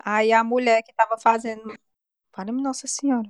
Aí a mulher que tava fazendo. Para Nossa Senhora.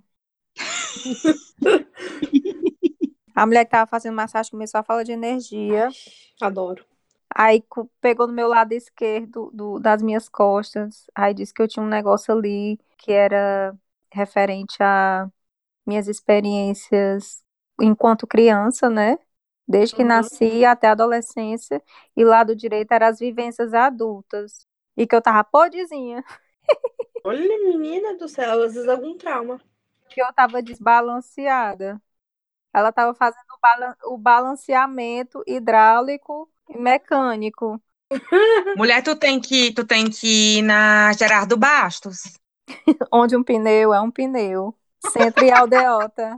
A mulher que tava fazendo massagem começou a falar de energia. Adoro. Aí pegou no meu lado esquerdo das minhas costas. Aí disse que eu tinha um negócio ali que era referente a minhas experiências enquanto criança, né? Desde que nasci até a adolescência. E lado direito eram as vivências adultas. E que eu tava podrezinha. Olha, menina do céu, às vezes algum trauma. Que eu tava desbalanceada. Ela tava fazendo o balanceamento hidráulico e mecânico. Mulher, tu tem que ir na Gerardo Bastos. Onde um pneu é um pneu. Centro e aldeota.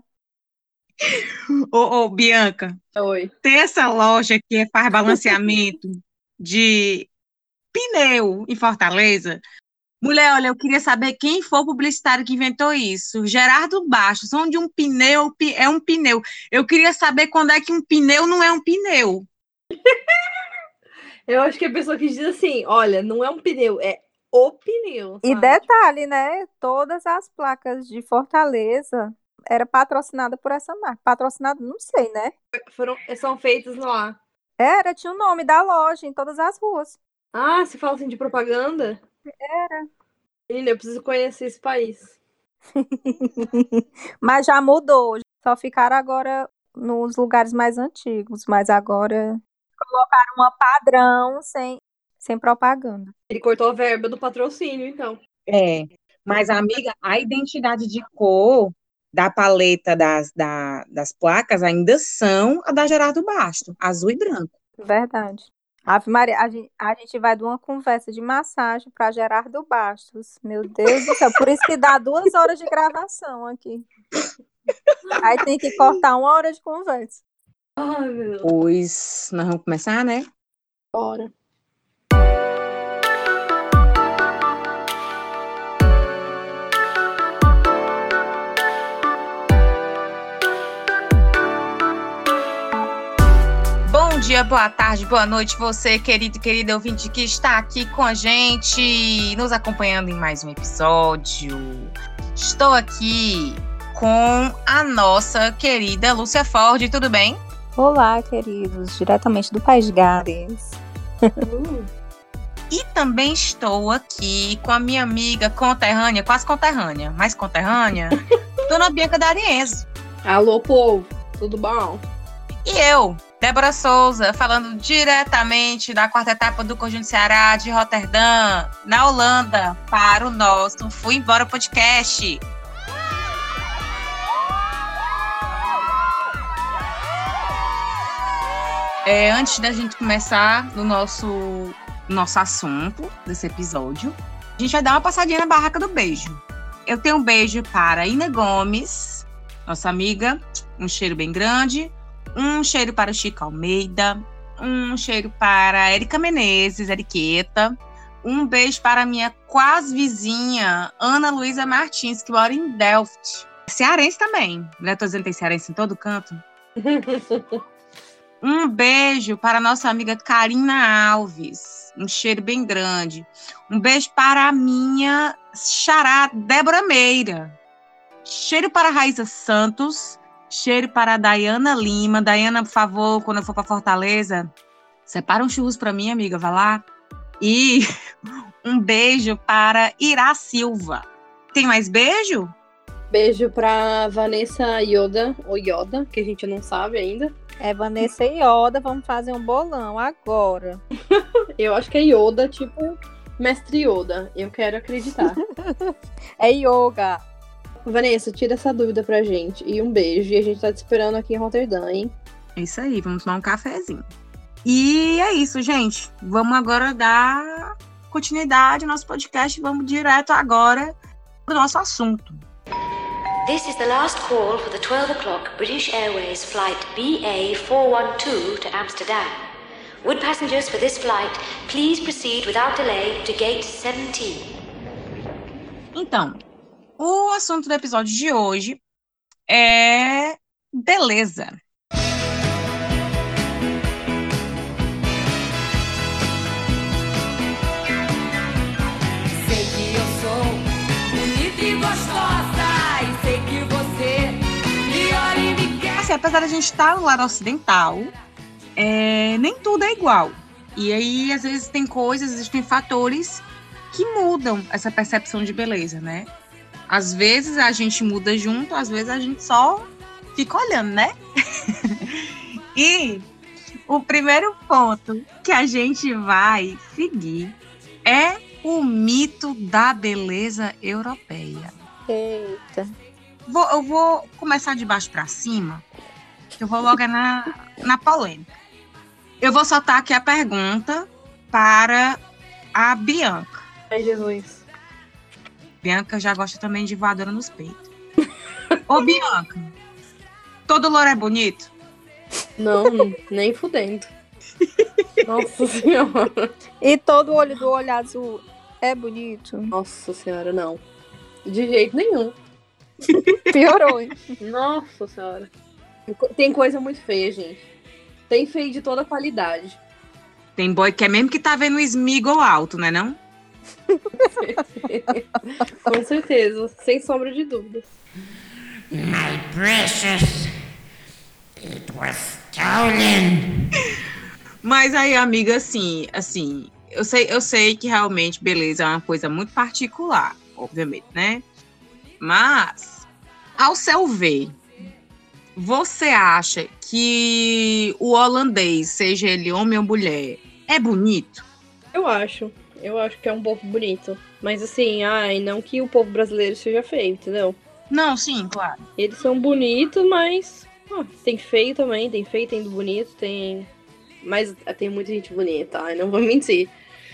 Ô, Bianca, Oi. tem essa loja que faz balanceamento de pneu em Fortaleza. Mulher, olha, eu queria saber quem foi o publicitário que inventou isso. Gerardo Bastos, onde um pneu é um pneu. Eu queria saber quando é que um pneu não é um pneu. Eu acho que a pessoa que diz assim, olha, não é um pneu, é o pneu, E sabe? detalhe, né? Todas as placas de Fortaleza era patrocinada por essa marca. Patrocinada, não sei, né? São feitas lá. Era, tinha o nome da loja em todas as ruas. Ah, você fala assim de propaganda? Era. Menina, eu preciso conhecer esse país. Mas já mudou. Só ficaram agora nos lugares mais antigos. Mas agora colocaram uma padrão sem propaganda. Ele cortou a verba do patrocínio, então. É, mas, amiga, a identidade de cor da paleta das placas ainda são a da Gerardo Bastos, azul e branco. Verdade. Ave Maria, a gente vai de uma conversa de massagem para Gerardo Bastos. Meu Deus do céu. Por isso que dá 2 horas de gravação aqui. Aí tem que cortar 1 hora de conversa. Ai, meu Deus. Pois nós vamos começar, né? Bora. Bom dia, boa tarde, boa noite, você, querido e querida ouvinte que está aqui com a gente, nos acompanhando em mais um episódio. Estou aqui com a nossa querida Lúcia Ford, tudo bem? Olá, queridos. Diretamente do País de Gales. E também estou aqui com a minha amiga conterrânea, quase conterrânea, mais conterrânea, Dona Bianca D'Arienzo. Alô, povo. Tudo bom? E eu, Débora Souza, falando diretamente da quarta etapa do Conjunto Ceará de Roterdã, na Holanda, para o nosso Fui Embora podcast. Antes da gente começar no nosso assunto desse episódio, a gente vai dar uma passadinha na barraca do beijo. Eu tenho um beijo para Ina Gomes, nossa amiga, um cheiro bem grande. Um cheiro para o Chico Almeida, um cheiro para a Erika Menezes, Eriqueta, um beijo para a minha quase vizinha, Ana Luísa Martins, que mora em Delft. Cearense também, né? Tô dizendo que tem cearense em todo canto. Um beijo para a nossa amiga Karina Alves, um cheiro bem grande. Um beijo para a minha xará, Débora Meira. Cheiro para a Raíssa Santos. Cheiro para a Dayana Lima. Dayana, por favor, quando eu for para Fortaleza, separa um churros para mim, amiga, vai lá. E um beijo para Ira Silva. Tem mais beijo? Beijo pra Vanessa Yoda, ou Yoda, que a gente não sabe ainda. É Vanessa e Yoda, vamos fazer um bolão agora. Eu acho que é Yoda, tipo Mestre Yoda. Eu quero acreditar. É yoga. Vanessa, tira essa dúvida pra gente. E um beijo. E a gente tá te esperando aqui em Roterdã, hein? É isso aí, vamos tomar um cafezinho. E é isso, gente. Vamos agora dar continuidade ao nosso podcast. Vamos direto agora pro nosso assunto. This is the last call for the 12 o'clock British Airways flight BA412 to Amsterdam. Would passengers for this flight please proceed without delay to gate 17? Então, o assunto do episódio de hoje é beleza. Sei que eu sou que gostosa e sei que você me olha e me quer. Assim, apesar da gente estar no lado ocidental, nem tudo é igual. E aí, às vezes, existem fatores que mudam essa percepção de beleza, né? Às vezes a gente muda junto, às vezes a gente só fica olhando, né? E o primeiro ponto que a gente vai seguir é o mito da beleza europeia. Eita. Eu vou começar de baixo para cima, que eu vou logo na polêmica. Eu vou soltar aqui a pergunta para a Bianca. Ai, Jesus. Bianca já gosta também de voadora nos peitos. Ô, Bianca, todo louro é bonito? Não, nem fudendo. Nossa senhora. E todo olho do olho azul é bonito? Nossa senhora, não. De jeito nenhum. Piorou, hein? Nossa senhora. Tem coisa muito feia, gente. Tem feio de toda qualidade. Tem boy que é mesmo que tá vendo o Smigol alto, né não? Com certeza, sem sombra de dúvidas. My precious, it was stolen. Mas aí, amiga, assim, eu sei que realmente beleza é uma coisa muito particular, obviamente, né? Mas, ao seu ver, você acha que o holandês, seja ele homem ou mulher, é bonito? Eu acho que é um povo bonito. Mas assim, não que o povo brasileiro seja feio, entendeu? Não, sim, claro. Eles são bonitos, mas tem feio também, tem feio, tem do bonito, tem... Mas tem muita gente bonita, não vou mentir.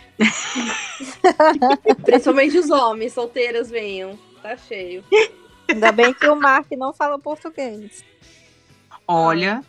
Principalmente os homens solteiros venham, tá cheio. Ainda bem que o Mark não fala português. Olha,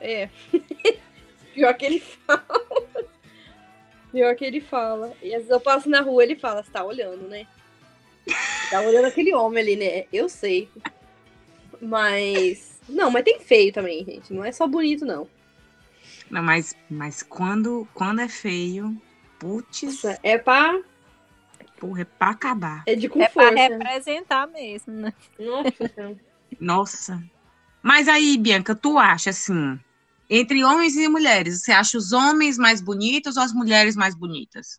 Pior que ele fala. Pior que ele fala. E às vezes eu passo na rua, ele fala, você tá olhando, né? Você tá olhando aquele homem ali, né? Eu sei. Mas... Não, mas tem feio também, gente. Não é só bonito, não. não, mas quando é feio, putz, porra, é pra acabar. É de com É pra força. representar mesmo, né? Nossa Senhora. Nossa. Mas aí, Bianca, tu acha assim, entre homens e mulheres, você acha os homens mais bonitos ou as mulheres mais bonitas?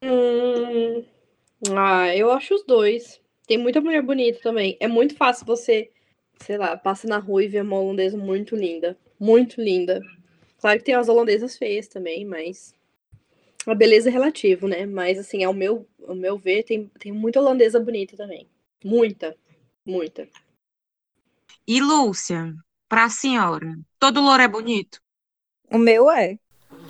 Eu acho os dois. Tem muita mulher bonita também. É muito fácil você, sei lá, passa na rua e vê uma holandesa muito linda. Muito linda. Claro que tem as holandesas feias também, mas a beleza é relativo, né? Mas assim, ao meu ver, tem muita holandesa bonita também. Muita. Muita. E Lúcia, pra senhora, todo louro é bonito? O meu é.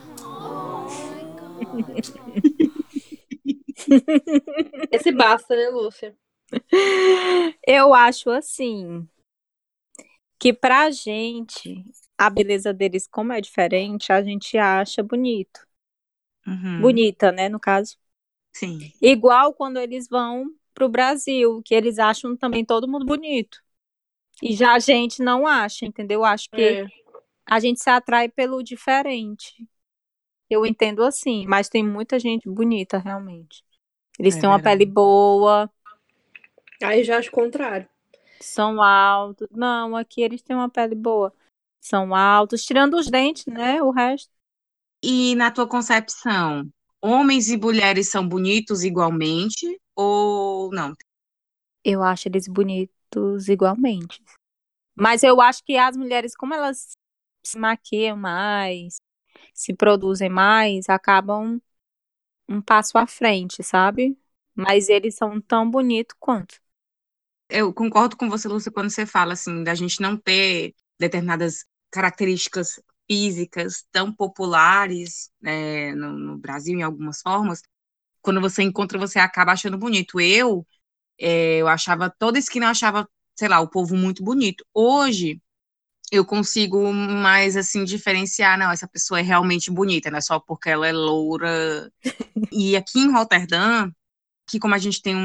Esse basta, né, Lúcia? Eu acho assim que pra gente a beleza deles, como é diferente, a gente acha bonito. Uhum, Bonita, né, no caso. sim. Igual quando eles vão pro Brasil, que eles acham também todo mundo bonito. E já a gente não acha, entendeu? Acho que a gente se atrai pelo diferente. Eu entendo assim, mas tem muita gente bonita, realmente. Eles É têm uma verdade. pele boa, Aí já acho o contrário. são altos. Não, aqui eles têm uma pele boa. São altos, tirando os dentes, né? O resto. E na tua concepção, homens e mulheres são bonitos igualmente ou não? Eu acho eles bonitos igualmente. Mas eu acho que as mulheres, como elas se maquiam mais, se produzem mais, acabam um passo à frente, sabe? Mas eles são tão bonitos quanto. Eu concordo com você, Lúcia, quando você fala assim, da gente não ter determinadas características físicas tão populares, né, no Brasil, em algumas formas. Quando você encontra, você acaba achando bonito. Eu achava, toda esquina eu achava, sei lá, o povo muito bonito. Hoje, eu consigo mais, assim, diferenciar, não, essa pessoa é realmente bonita, não é só porque ela é loura. E aqui em Roterdã, que como a gente tem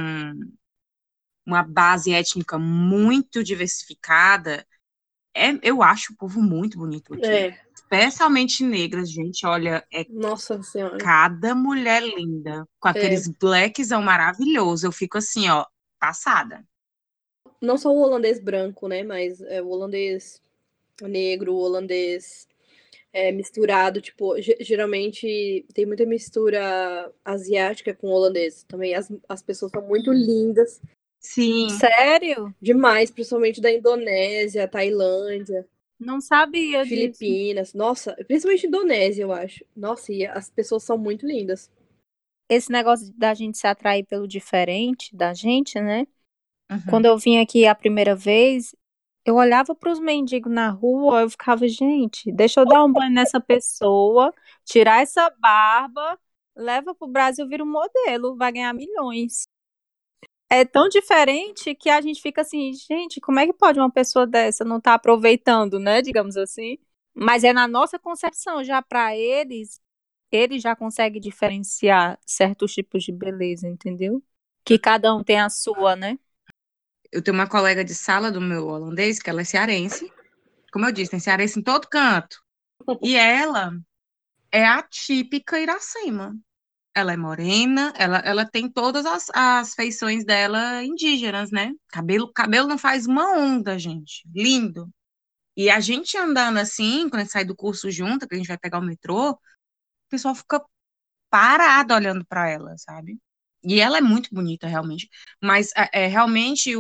uma base étnica muito diversificada, eu acho o povo muito bonito aqui. Especialmente negras, gente, olha, Nossa Senhora. cada mulher linda, com aqueles blackzão maravilhoso. Eu fico assim, ó, passada. Não só o holandês branco, né? Mas o holandês negro, o holandês misturado. Tipo, geralmente tem muita mistura asiática com holandês. Também as pessoas são muito lindas. Sim. Sério? Demais, principalmente da Indonésia, Tailândia, Não sabia disso. Filipinas. Nossa, principalmente Indonésia, eu acho. Nossa, e as pessoas são muito lindas. Esse negócio da gente se atrair pelo diferente da gente, né? Uhum. Quando eu vim aqui a primeira vez, eu olhava para os mendigos na rua, eu ficava, gente, deixa eu dar um banho nessa pessoa, tirar essa barba, leva pro Brasil, vira um modelo, vai ganhar milhões. É tão diferente que a gente fica assim, gente, como é que pode uma pessoa dessa não estar aproveitando, né, digamos assim? Mas é na nossa concepção, já para eles já conseguem diferenciar certos tipos de beleza, entendeu? Que cada um tem a sua, né? Eu tenho uma colega de sala do meu holandês, que ela é cearense. Como eu disse, tem cearense em todo canto. E ela é a típica Iracema. Ela é morena, ela tem todas as feições dela indígenas, né? Cabelo não faz uma onda, gente. Lindo. E a gente andando assim, quando a gente sai do curso junto, que a gente vai pegar o metrô, o pessoal fica parado olhando para ela, sabe? E ela é muito bonita, realmente. Mas realmente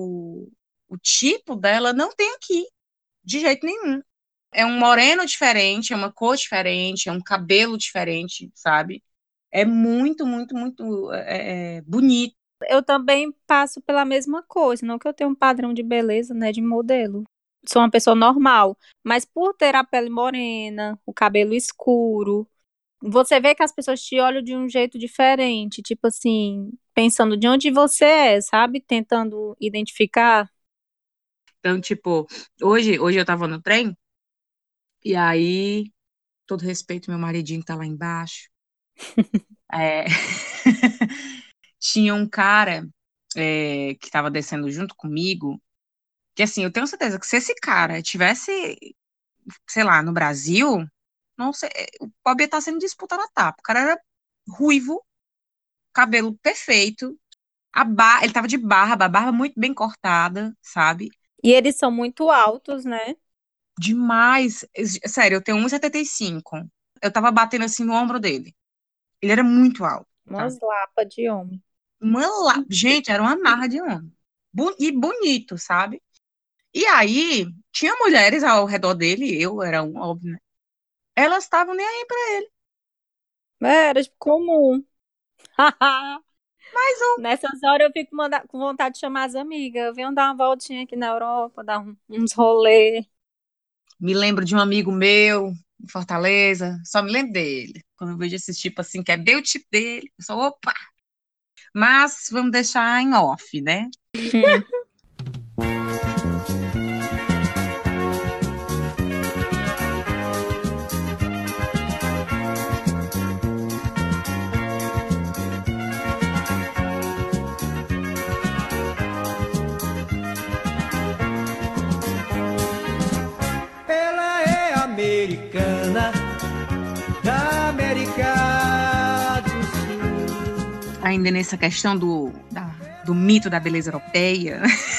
o tipo dela não tem aqui, de jeito nenhum. É um moreno diferente, é uma cor diferente, é um cabelo diferente, sabe? É muito, muito, muito bonito. Eu também passo pela mesma coisa, não que eu tenha um padrão de beleza, né, de modelo. Sou uma pessoa normal, mas por ter a pele morena, o cabelo escuro, você vê que as pessoas te olham de um jeito diferente, tipo assim, pensando de onde você é, sabe? Tentando identificar. Então, tipo, hoje eu tava no trem, e aí, todo respeito, meu maridinho tá lá embaixo. Tinha um cara que tava descendo junto comigo, que assim, eu tenho certeza que se esse cara tivesse, sei lá, no Brasil, não sei, o pobre ia estar sendo disputado a tapa. O cara era ruivo, cabelo perfeito, ele tava de barba, a barba muito bem cortada, sabe? E eles são muito altos, né? Demais. Sério, eu tenho 1,75. Eu tava batendo assim no ombro dele. Ele era muito alto, Umas sabe? lapas de homem. Gente, era uma marra de homem. E bonito, sabe? E aí, tinha mulheres ao redor dele, eu era um, óbvio, né? Elas estavam nem aí pra ele. Era tipo, comum. Mas Nessas horas eu fico com vontade de chamar as amigas. Venham dar uma voltinha aqui na Europa, dar uns rolê. me lembro de um amigo meu em Fortaleza, só me lembro dele. Quando eu vejo esse tipo assim, que é bem o tipo dele, eu sou, opa! Mas vamos deixar em off, né? Ela é americana, da América do Sul. Ainda nessa questão do mito da beleza europeia,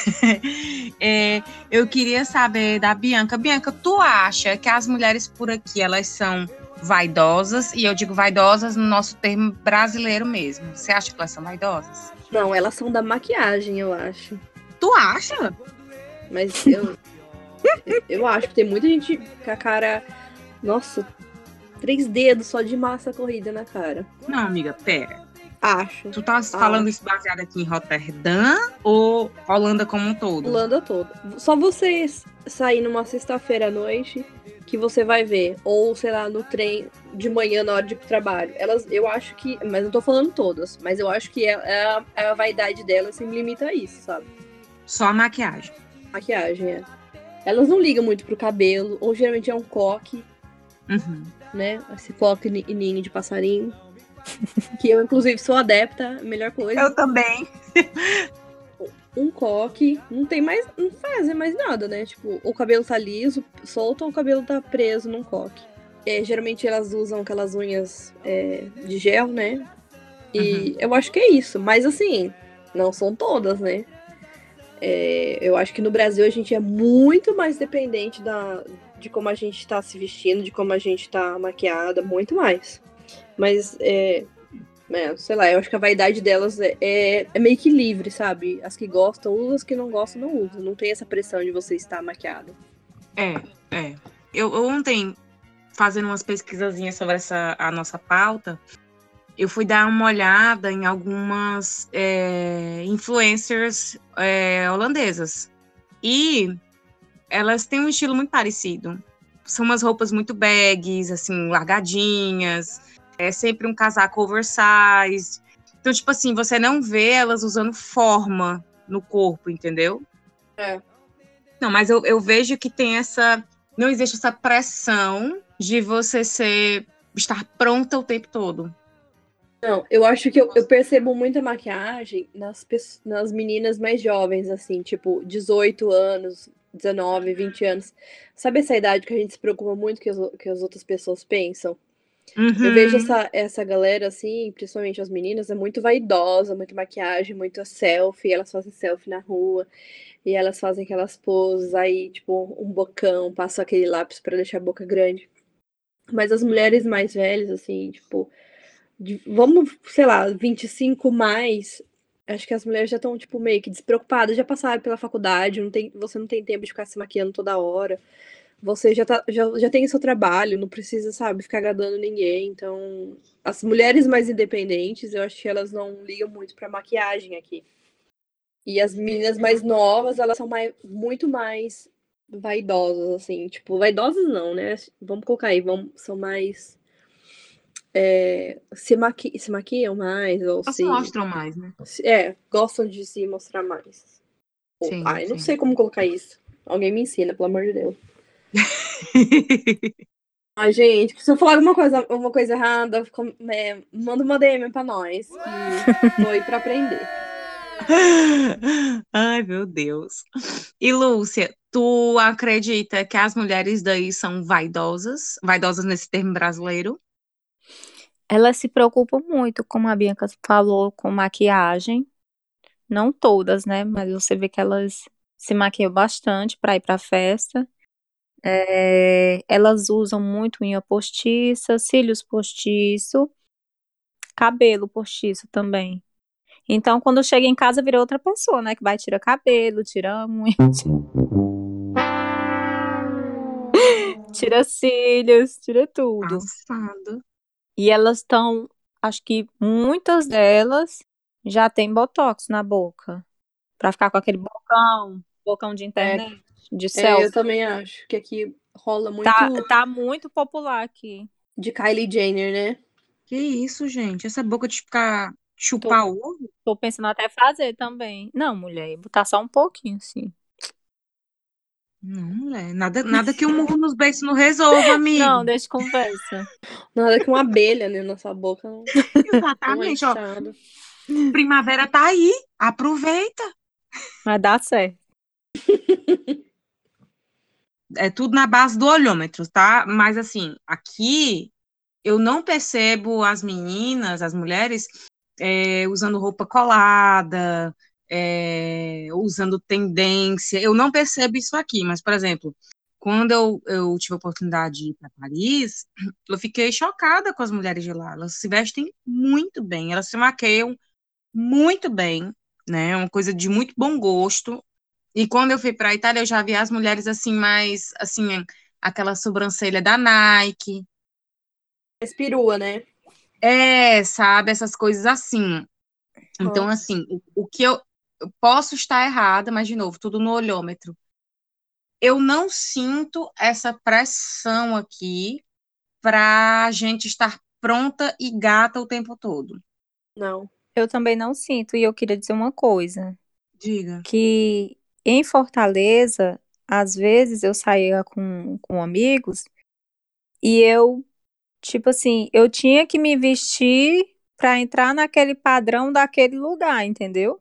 eu queria saber da Bianca. Bianca, tu acha que as mulheres por aqui, elas são vaidosas? E eu digo vaidosas no nosso termo brasileiro mesmo. Você acha que elas são vaidosas? Não, elas são da maquiagem, eu acho. Tu acha? Mas eu acho que tem muita gente com a cara... Nossa, 3 dedos só de massa corrida na cara. Não, amiga, pera. Acho. Tu tá falando isso baseado aqui em Roterdã ou Holanda como um todo? Holanda toda. Só você sair numa sexta-feira à noite que você vai ver. Ou, sei lá, no trem de manhã na hora de ir pro trabalho. Eu acho que... Mas não tô falando todas. Mas eu acho que a vaidade delas se limita a isso, sabe? Só a maquiagem. Maquiagem, é. Elas não ligam muito pro cabelo. Ou geralmente é um coque, Uhum. né? Esse coque e ninho de passarinho. Que eu, inclusive, sou adepta. A melhor coisa. Eu também. Um coque, não faz mais nada, né? Tipo, o cabelo tá liso, solto, ou o cabelo tá preso num coque. Geralmente elas usam aquelas unhas de gel, né? E eu acho que é isso. Mas assim, Não são todas, né? Eu acho que no Brasil a gente é muito mais dependente de como a gente tá se vestindo, de como a gente tá maquiada, muito mais. Mas, sei lá, eu acho que a vaidade delas é meio que livre, sabe? As que gostam usam, as que não gostam não usam. Não tem essa pressão de você estar maquiada. Eu ontem, fazendo umas pesquisazinhas sobre a nossa pauta, eu fui dar uma olhada em algumas influencers holandesas. E elas têm um estilo muito parecido. São umas roupas muito bags, assim, largadinhas. É sempre um casaco oversized. Então, tipo assim, você não vê elas usando forma no corpo, entendeu? Não, mas eu vejo que tem não existe essa pressão de você estar pronta o tempo todo. Não, eu acho que eu percebo muita maquiagem nas meninas mais jovens, assim, tipo, 18 anos, 19, 20 anos. Sabe essa idade que a gente se preocupa muito que as outras pessoas pensam? Eu vejo essa galera, assim, principalmente as meninas, é muito vaidosa, muita maquiagem, muito selfie, elas fazem selfie na rua, e elas fazem aquelas poses, aí, tipo, um bocão, passam aquele lápis pra deixar a boca grande. Mas as mulheres mais velhas, assim, tipo, vamos, sei lá, 25 mais, acho que as mulheres já estão, tipo, meio que despreocupadas, já passaram pela faculdade, você não tem tempo de ficar se maquiando toda hora. Você já tem o seu trabalho, não precisa, sabe, ficar agradando ninguém. Então, as mulheres mais independentes, eu acho que elas não ligam muito pra maquiagem aqui. E as meninas mais novas, elas são muito mais vaidosas, assim. Tipo, vaidosas não, né? Vamos colocar aí, são mais... se maquiam mais, ou Elas se mostram mais, né? gostam de se mostrar mais. Sim, Não sei como colocar isso. Alguém me ensina, pelo amor de Deus. Ai, gente, se eu falar uma coisa errada, manda uma DM pra nós, que tô aí pra aprender. Ai, meu Deus. E Lúcia, tu acredita que as mulheres daí são vaidosas? Vaidosas nesse termo brasileiro? Elas se preocupam muito, como a Bianca falou, com maquiagem. Não todas, né? Mas você vê que elas se maquiam bastante para ir para festa. Elas usam muito unha postiça, cílios postiço, cabelo postiço também. Então, quando chega em casa, vira outra pessoa, né? Que vai tirar cabelo, tira unha, tira cílios, tira tudo. Passado. E elas estão, acho que muitas delas já têm botox na boca. Pra ficar com aquele bocão de internet, de Eu selfie. também acho que aqui rola muito Tá muito popular aqui. de Kylie Jenner, né? Que isso, gente? Essa boca de ficar chupar o ovo? Tô pensando até fazer também. Não, mulher, botar só um pouquinho, assim. Não, mulher. Nada que um murro nos beiços não resolva, amigo. Não, deixa de conversa. Nada que uma abelha, né, na sua boca não é Exatamente, ó. inchado. Primavera tá aí. Aproveita. Vai dar certo. É tudo na base do olhômetro, tá? Mas assim, aqui eu não percebo as meninas, as mulheres, usando roupa colada, usando tendência. Eu não percebo isso aqui, mas, por exemplo, quando eu tive a oportunidade de ir para Paris, eu fiquei chocada com as mulheres de lá. Elas se vestem muito bem, elas se maquiam muito bem, né? É uma coisa de muito bom gosto. E quando eu fui para a Itália, eu já vi as mulheres assim, mais, assim, aquela sobrancelha da Nike. Espirua, né? Sabe, essas coisas assim. Então, assim, o que eu posso estar errada, mas, de novo, tudo no olhômetro. Eu não sinto essa pressão aqui para a gente estar pronta e gata o tempo todo. Não. Eu também não sinto. E eu queria dizer uma coisa. Diga. Que em Fortaleza, às vezes eu saía com amigos e eu, tipo assim, eu tinha que me vestir pra entrar naquele padrão daquele lugar, entendeu?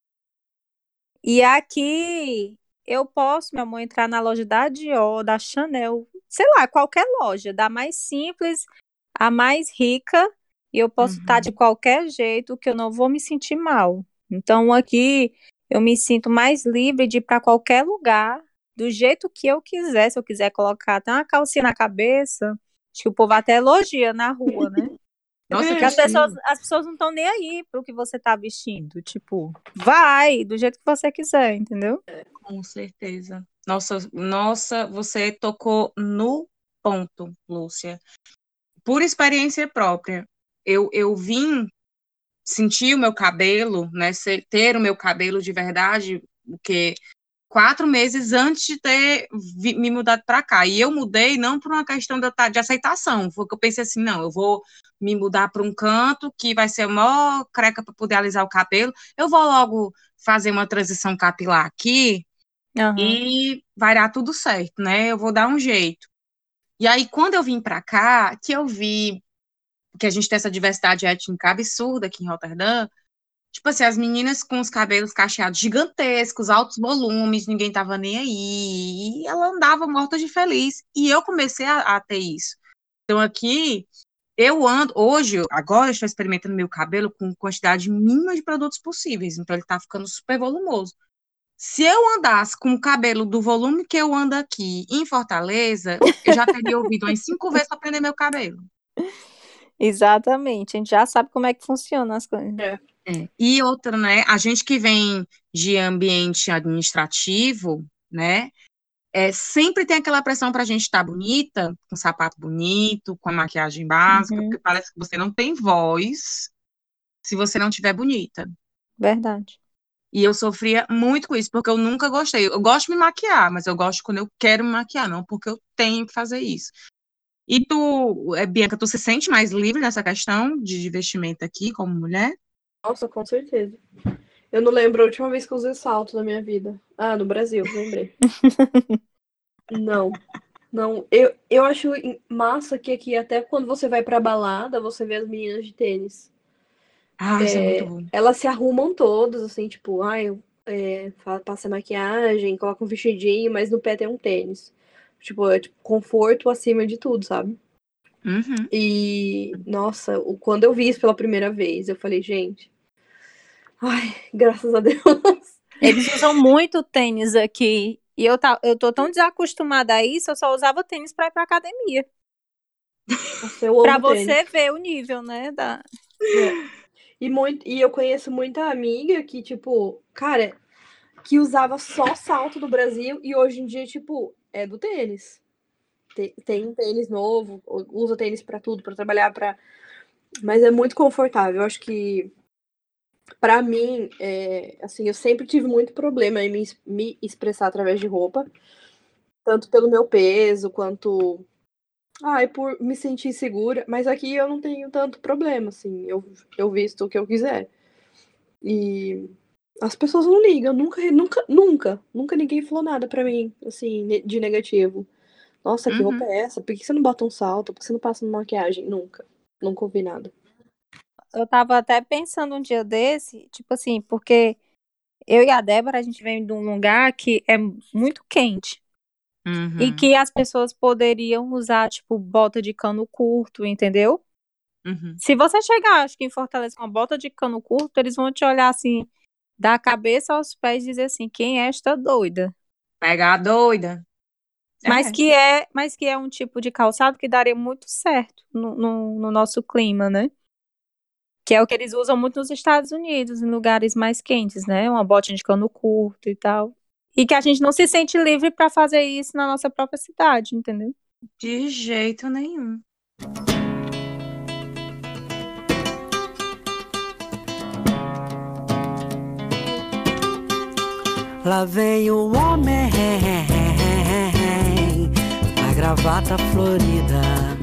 E aqui eu posso, meu amor, entrar na loja da Dior, da Chanel, sei lá, qualquer loja, da mais simples a mais rica, e eu posso estar de qualquer jeito que eu não vou me sentir mal, Então aqui eu me sinto mais livre de ir para qualquer lugar, do jeito que eu quiser. Se eu quiser colocar até uma calcinha na cabeça, acho que o povo até elogia na rua, né? Nossa, Porque que chique. as pessoas não estão nem aí pro que você tá vestindo. Tipo, vai do jeito que você quiser, entendeu? Com certeza. Nossa, você tocou no ponto, Lúcia. Por experiência própria. Eu vim sentir o meu cabelo, né? Ter o meu cabelo de verdade, porque 4 meses antes de ter me mudado para cá. E eu mudei não por uma questão de aceitação. Foi que eu pensei assim, não, eu vou me mudar para um canto que vai ser a maior creca para poder alisar o cabelo. Eu vou logo fazer uma transição capilar aqui Aham. e vai dar tudo certo, né? Eu vou dar um jeito. E aí, quando eu vim para cá, que eu vi que a gente tem essa diversidade étnica absurda aqui em Roterdã, tipo assim, as meninas com os cabelos cacheados gigantescos, altos volumes, ninguém tava nem aí, e ela andava morta de feliz, e eu comecei a ter isso. Então aqui, eu ando, hoje, agora eu estou experimentando meu cabelo com quantidade mínima de produtos possíveis, então ele tá ficando super volumoso. Se eu andasse com o cabelo do volume que eu ando aqui em Fortaleza, eu já teria ouvido umas 5 vezes para prender meu cabelo. Exatamente. A gente já sabe como é que funcionam as coisas. É. E outra, né? A gente que vem de ambiente administrativo, né? Sempre tem aquela pressão para a gente estar bonita, com sapato bonito, com a maquiagem básica, Uhum. porque parece que você não tem voz se você não estiver bonita. Verdade. E eu sofria muito com isso, porque eu nunca gostei. Eu gosto de me maquiar, mas eu gosto quando eu quero me maquiar, não porque eu tenho que fazer isso. E tu, Bianca, tu se sente mais livre nessa questão de vestimenta aqui, como mulher? Nossa, com certeza. Eu não lembro a última vez que eu usei salto na minha vida. Ah, no Brasil, lembrei. Não. Eu acho massa que aqui, até quando você vai pra balada, você vê as meninas de tênis. Ah, isso é muito bom. Elas se arrumam todas, assim, tipo, passa maquiagem, coloca um vestidinho, mas no pé tem um tênis. Tipo, é tipo, conforto acima de tudo, sabe? Uhum. E, nossa, quando eu vi isso pela primeira vez, eu falei, gente, ai, graças a Deus. Eles usam muito tênis aqui. E eu tô tão desacostumada a isso, eu só usava tênis pra ir pra academia. Nossa, eu Pra amo tênis. você ver o nível, né? E eu conheço muita amiga que, tipo, cara, que usava só salto do Brasil e hoje em dia, tipo, é do tênis. Tem um tênis novo, usa tênis pra tudo, pra trabalhar, mas é muito confortável. Eu acho que, pra mim, assim, eu sempre tive muito problema em me expressar através de roupa, tanto pelo meu peso, quanto por me sentir segura, mas aqui eu não tenho tanto problema, assim, eu visto o que eu quiser. E as pessoas não ligam, nunca ninguém falou nada pra mim, assim, de negativo. Nossa, que roupa é essa? Por que você não bota um salto? Por que você não passa uma maquiagem? Nunca ouvi nada. Eu tava até pensando um dia desse, tipo assim, porque eu e a Débora, a gente vem de um lugar que é muito quente. E Uhum. que as pessoas poderiam usar, tipo, bota de cano curto, entendeu? Uhum. Se você chegar, acho que em Fortaleza, com uma bota de cano curto, eles vão te olhar assim, da cabeça aos pés e dizer assim, quem é esta doida? Pegar a doida. Mas que é um tipo de calçado que daria muito certo no nosso clima, né? Que é o que eles usam muito nos Estados Unidos, em lugares mais quentes, né? Uma botinha de cano curto e tal. E que a gente não se sente livre pra fazer isso na nossa própria cidade, entendeu? De jeito nenhum. Lá vem o homem, a gravata florida.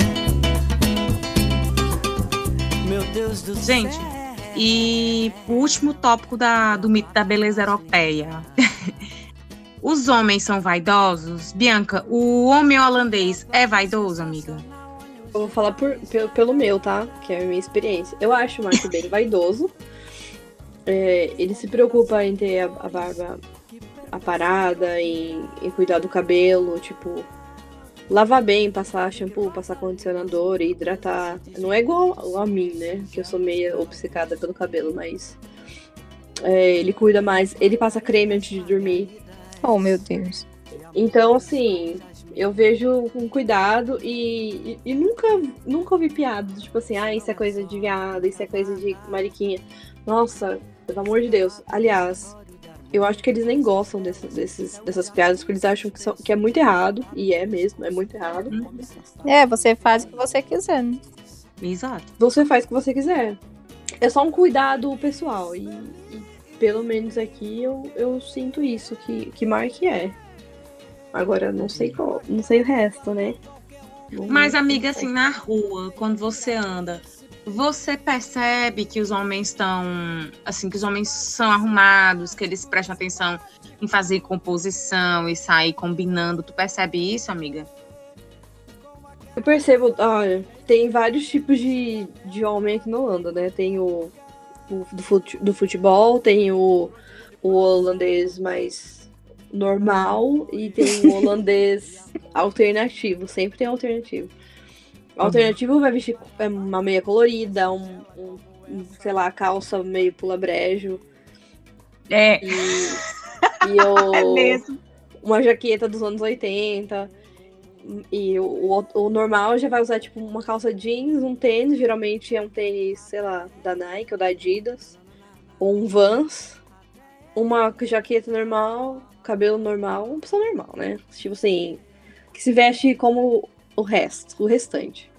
Meu Deus do céu. Gente, e o último tópico do mito da beleza europeia. Os homens são vaidosos? Bianca, o homem holandês é vaidoso, amiga? Eu vou falar pelo meu, tá? Que é a minha experiência. Eu acho o Marco bem vaidoso. Ele se preocupa em ter a barba aparada, em cuidar do cabelo, tipo, lavar bem, passar shampoo, passar condicionador e hidratar. Não é igual a mim, né? Que eu sou meio obcecada pelo cabelo, mas Ele cuida mais, ele passa creme antes de dormir. Oh, meu Deus. Então, assim, eu vejo com cuidado e nunca ouvi piada, tipo assim, isso é coisa de viado, isso é coisa de mariquinha. Nossa, pelo amor de Deus. Aliás, eu acho que eles nem gostam dessas piadas, porque eles acham que é muito errado, e é mesmo, é muito errado. Você faz o que você quiser, né? Exato. Você faz o que você quiser. É só um cuidado pessoal, e pelo menos aqui eu sinto isso, que Mark é. Agora, não sei o resto, né? Mas, amiga, assim, na rua, quando você anda, você percebe que os homens estão, assim, que os homens são arrumados, que eles prestam atenção em fazer composição e sair combinando. Tu percebe isso, amiga? Eu percebo, olha, tem vários tipos de homem aqui na Holanda, né? Tem o do futebol, tem o holandês mais normal e tem o holandês alternativo. Sempre tem alternativo. O alternativo vai vestir uma meia colorida, sei lá, calça meio pula-brejo. É. É mesmo. Uma jaqueta dos anos 80. E o normal já vai usar, tipo, uma calça jeans, um tênis. Geralmente é um tênis, sei lá, da Nike ou da Adidas. Ou um Vans. Uma jaqueta normal, cabelo normal. Uma pessoa normal, né? Tipo assim, que se veste como o restante.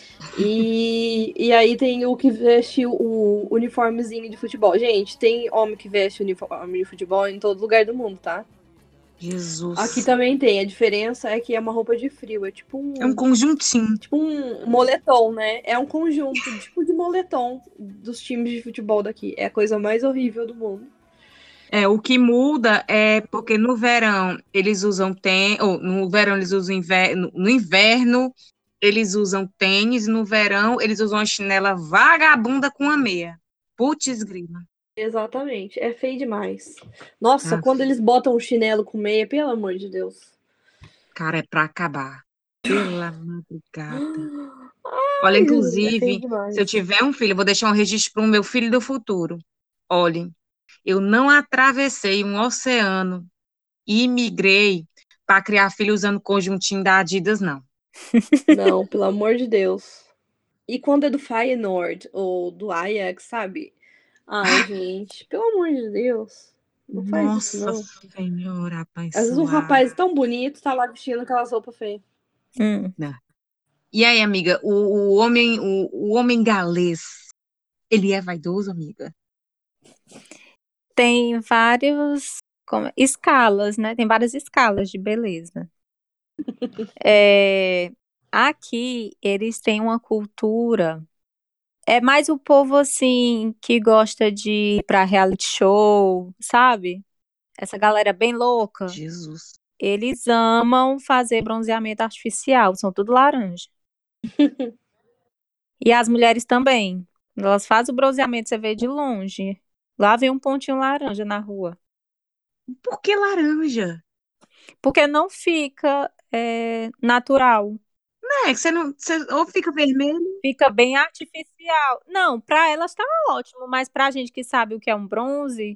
E aí tem o que veste o uniformezinho de futebol. Gente, tem homem que veste uniforme de futebol em todo lugar do mundo, tá? Jesus. Aqui também tem. A diferença é que é uma roupa de frio. É tipo um... É um conjuntinho. Tipo um moletom, né? É um conjunto, tipo de moletom dos times de futebol daqui. É a coisa mais horrível do mundo. O que muda é porque no verão eles usam no verão eles usam no inverno eles usam tênis, no verão eles usam uma chinela vagabunda com a meia. Putz grila. Exatamente, é feio demais. Nossa, quando eles botam um chinelo com meia, pelo amor de Deus. Cara, é pra acabar. Pela madrugada. Olha, inclusive, se eu tiver um filho, eu vou deixar um registro para o meu filho do futuro. Olha, eu não atravessei um oceano e migrei para criar filho usando conjuntinho da Adidas, não. Não, pelo amor de Deus. E quando é do Feyenoord ou do Ajax, sabe? Ai, gente, pelo amor de Deus. Não faz isso, não. Nossa Senhora, abençoada. Às vezes um rapaz tão bonito tá lá vestindo aquelas roupas feias. Não. E aí, amiga, o homem galês, ele é vaidoso, amiga? Tem várias escalas, né? Tem várias escalas de beleza. Aqui, eles têm uma cultura. É mais o povo, assim, que gosta de ir pra reality show, sabe? Essa galera bem louca. Jesus. Eles amam fazer bronzeamento artificial, são tudo laranja. E as mulheres também. Elas fazem o bronzeamento, você vê de longe. Lá vem um pontinho laranja na rua. Por que laranja? Porque não fica natural. Não é que você ou fica vermelho. Fica bem artificial. Não, pra elas tá ótimo, mas pra gente que sabe o que é um bronze,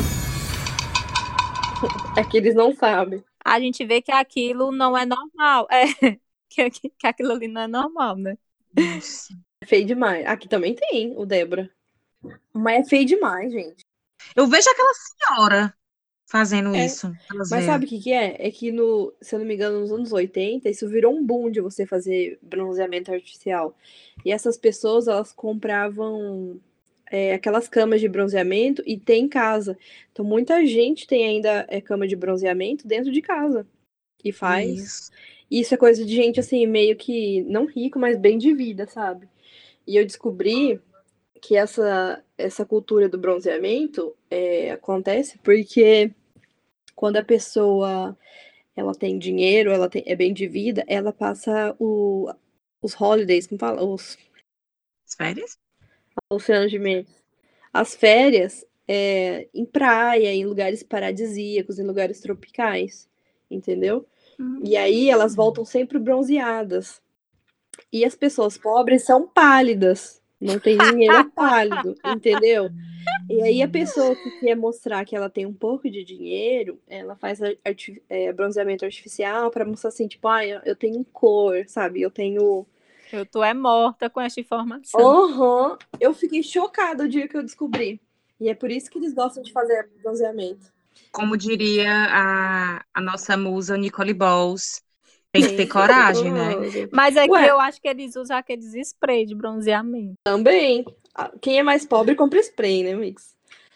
é que eles não sabem. A gente vê que aquilo não é normal. Que aquilo ali não é normal, né? Nossa. É feio demais. Aqui também tem o Débora. Mas é feio demais, gente. Eu vejo aquela senhora fazendo isso. Mas sabe o que é? É que, se eu não me engano, nos anos 80, isso virou um boom de você fazer bronzeamento artificial. E essas pessoas, elas compravam aquelas camas de bronzeamento e tem em casa. Então, muita gente tem ainda cama de bronzeamento dentro de casa. E faz. Isso é coisa de gente, assim, meio que não rico, mas bem de vida, sabe? E eu descobri que essa cultura do bronzeamento acontece porque quando a pessoa ela tem dinheiro, é bem de vida, ela passa os holidays, como fala? As férias? Luciano Gimenez. As férias em praia, em lugares paradisíacos, em lugares tropicais, entendeu? E aí elas voltam sempre bronzeadas. E as pessoas pobres são pálidas. Não tem dinheiro, é pálido, entendeu? E aí a pessoa que quer mostrar que ela tem um pouco de dinheiro, ela faz bronzeamento artificial pra mostrar assim, tipo, eu tenho cor, sabe? Eu tenho... Eu tô morta com essa informação. Aham. Eu fiquei chocada o dia que eu descobri. E é por isso que eles gostam de fazer bronzeamento. Como diria a nossa musa Nicole Balls, tem que ter coragem, né? Mas aqui Ué, eu acho que eles usam aqueles spray de bronzeamento. também. Quem é mais pobre compra spray, né, Mix?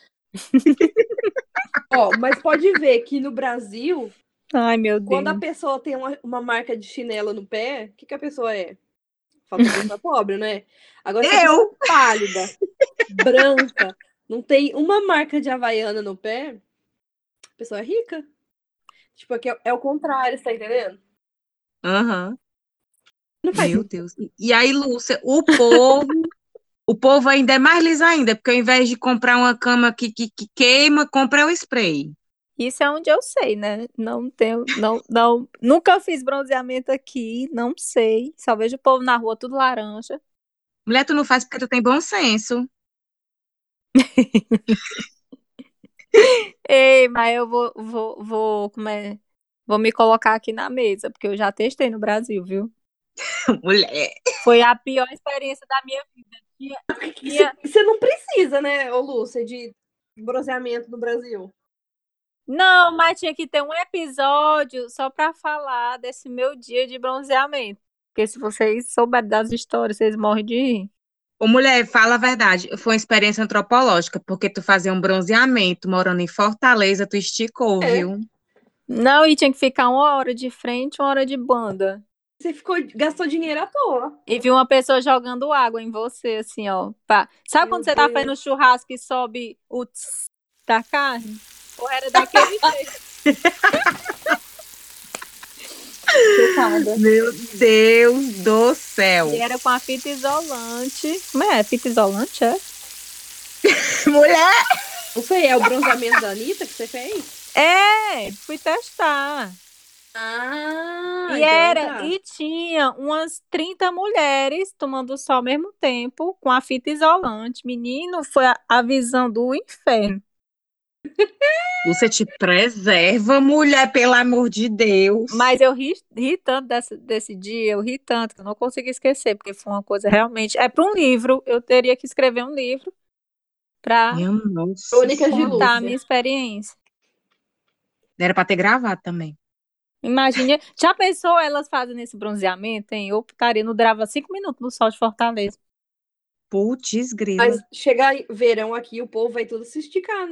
Ó, mas pode ver que no Brasil, Ai, meu quando a Deus. pessoa tem uma marca de chinelo no pé, o que a pessoa é? Fala que a pessoa é pobre, né? Agora, se a pessoa é pálida, branca, não tem uma marca de Havaiana no pé, a pessoa é rica. Tipo, aqui é o contrário, você tá entendendo? Aham. Não faz Meu Deus. E aí, Lúcia, o povo ainda é mais liso ainda, porque ao invés de comprar uma cama que queima, compra o spray. Isso é onde eu sei, né? Não tenho, não, nunca fiz bronzeamento aqui, não sei. Só vejo o povo na rua tudo laranja. Mulher, tu não faz porque tu tem bom senso. Ei, mas eu vou me colocar aqui na mesa, porque eu já testei no Brasil, viu? Mulher. Foi a pior experiência da minha vida. Você não precisa, né, ô Lúcia, de bronzeamento no Brasil. Não, mas tinha que ter um episódio só pra falar desse meu dia de bronzeamento. Porque se vocês souberem das histórias, vocês morrem de rir. Ô, mulher, fala a verdade. Foi uma experiência antropológica, porque tu fazia um bronzeamento morando em Fortaleza, tu esticou, viu? Não, e tinha que ficar 1 hora de frente, 1 hora de banda. Você gastou dinheiro à toa. E vi uma pessoa jogando água em você, assim, ó. Pá. Sabe Meu quando você tá Deus. fazendo churrasco e sobe o tss da carne? Ou era daquele jeito? Chocada. Meu Deus do céu. E era com a fita isolante. Como é? Fita isolante, é? Mulher! Não sei, é o bronzeamento da Anitta que você fez? É, fui testar. Ah, E então tá. e tinha umas 30 mulheres tomando sol ao mesmo tempo com a fita isolante. Menino, foi a visão do inferno. Você te preserva, mulher, pelo amor de Deus. Mas eu ri tanto desse dia, eu ri tanto que eu não consegui esquecer, porque foi uma coisa realmente. É para um livro, eu teria que escrever um livro para Minha nossa Crônicas de contar a Lúcia. minha experiência. Era pra ter gravado também. Imagina, já pensou elas fazendo esse bronzeamento, hein? Eu estaria no Drava 5 minutos no sol de Fortaleza. Putz, grila. Mas chegar verão aqui, o povo vai tudo se esticar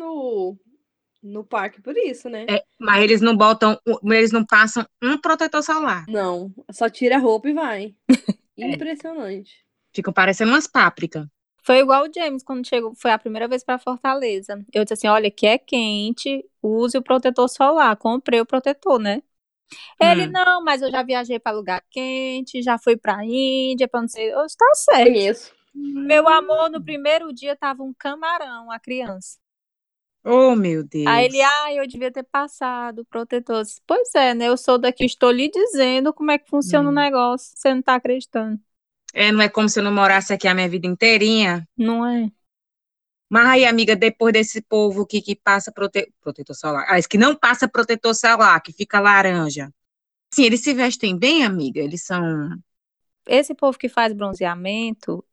no parque por isso, né? Mas eles não passam um protetor solar. Não, só tira a roupa e vai. Impressionante. Ficam parecendo umas páprica. Foi igual o James quando chegou, foi a primeira vez para Fortaleza. Eu disse assim: olha, que é quente, use o protetor solar. Comprei o protetor, né? Ele, não, mas eu já viajei para lugar quente, já fui pra Índia, pra não sei. Eu, tá certo. Conheço. Meu amor, no primeiro dia tava um camarão, a criança. Oh, meu Deus. Aí ele, eu devia ter passado o protetor. Eu disse, pois é, né? Eu sou daqui, estou lhe dizendo como é que funciona o negócio. Você não tá acreditando. Não é como se eu não morasse aqui a minha vida inteirinha. Não é? Mas aí, amiga, depois desse povo que passa protetor solar, esse que não passa protetor solar, que fica laranja. Sim, eles se vestem bem, amiga? Eles são... Esse povo que faz bronzeamento,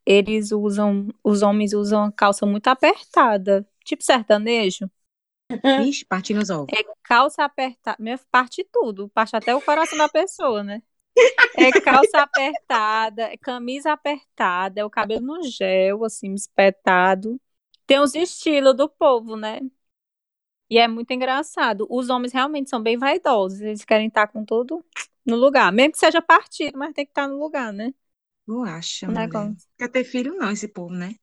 os homens usam a calça muito apertada, tipo sertanejo. Vixe, parte nos ovos. É calça apertada, parte tudo, parte até o coração da pessoa, né? É calça apertada, é camisa apertada, é o cabelo no gel, assim, espetado. Tem os estilos do povo, né? E é muito engraçado. Os homens realmente são bem vaidosos, eles querem estar com tudo no lugar, mesmo que seja partido, mas tem que estar no lugar, né? Tu acha, O mulher? negócio. Quer ter filho não, esse povo, né?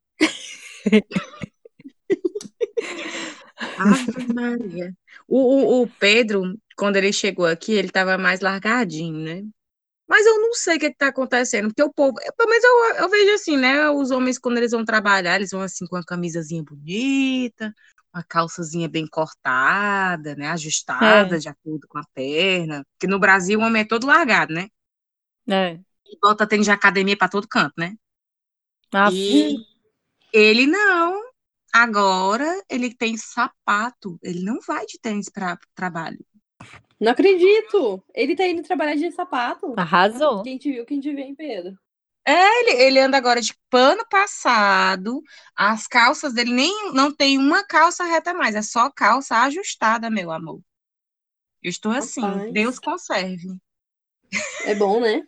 Ave Maria. O Pedro, quando ele chegou aqui, ele tava mais largadinho, né? Mas eu não sei o que tá acontecendo, porque o povo, pelo menos eu vejo assim, né? Os homens, quando eles vão trabalhar, eles vão assim com uma camisazinha bonita, uma calçazinha bem cortada, né? Ajustada de acordo com a perna. Porque no Brasil o homem é todo largado, né? É. E bota tênis de academia pra todo canto, né? Ah, E ele não. Agora ele tem sapato. Ele não vai de tênis para trabalho. Não acredito! Ele tá indo trabalhar de sapato. arrasou. Quem te viu, quem te vê, hein, Pedro? Ele anda agora de pano passado. As calças dele nem não tem uma calça reta mais. É só calça ajustada, meu amor. Eu estou assim. Rapaz. Deus conserve. É bom, né?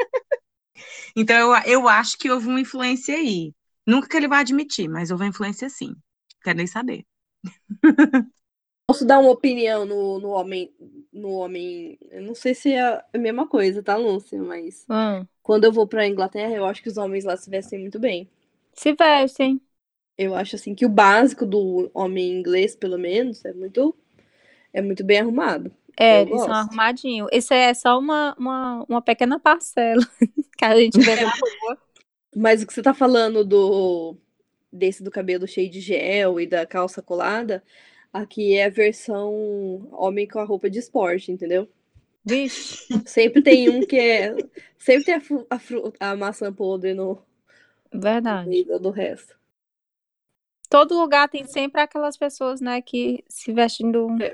Então eu acho que houve uma influência aí. Nunca que ele vai admitir, mas houve uma influência sim. Quero nem saber. Posso dar uma opinião no homem. No homem. Eu não sei se é a mesma coisa, tá, Lúcia? Mas quando eu vou pra Inglaterra, eu acho que os homens lá se vestem muito bem. Se vestem. Eu acho assim que o básico do homem inglês, pelo menos, é muito bem arrumado. Eu Eles são gosto. arrumadinhos. Isso é só uma pequena parcela que a gente vê na rua. Mas o que você tá falando desse do cabelo cheio de gel e da calça colada, aqui é a versão homem com a roupa de esporte, entendeu? Vixe, Sempre tem um que é. Sempre tem a maçã podre no verdade. meio do resto. Todo lugar tem sempre aquelas pessoas, né, que se vestem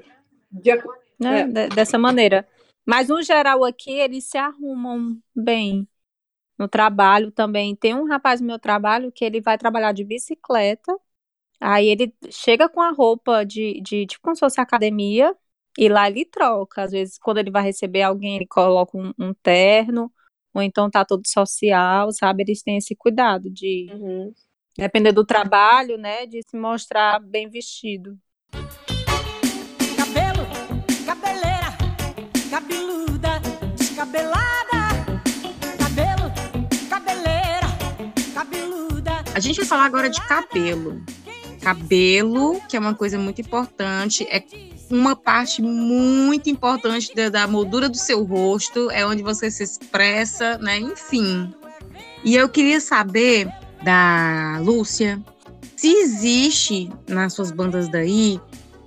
né, dessa maneira. Mas, no geral, aqui, eles se arrumam bem. No trabalho também. Tem um rapaz no meu trabalho que ele vai trabalhar de bicicleta. Aí ele chega com a roupa de tipo como se fosse academia. E lá ele troca. Às vezes, quando ele vai receber alguém, ele coloca um terno. Ou então tá todo social, sabe? Eles têm esse cuidado de, depender do trabalho, né? De se mostrar bem vestido. Cabelo, cabeleira, cabeluda, descabelada. Cabelo, cabeleira, cabeluda. A gente vai falar agora de cabelo. Cabelo, que é uma coisa muito importante, é uma parte muito importante da moldura do seu rosto, é onde você se expressa, né? Enfim. E eu queria saber da Lúcia se existe nas suas bandas daí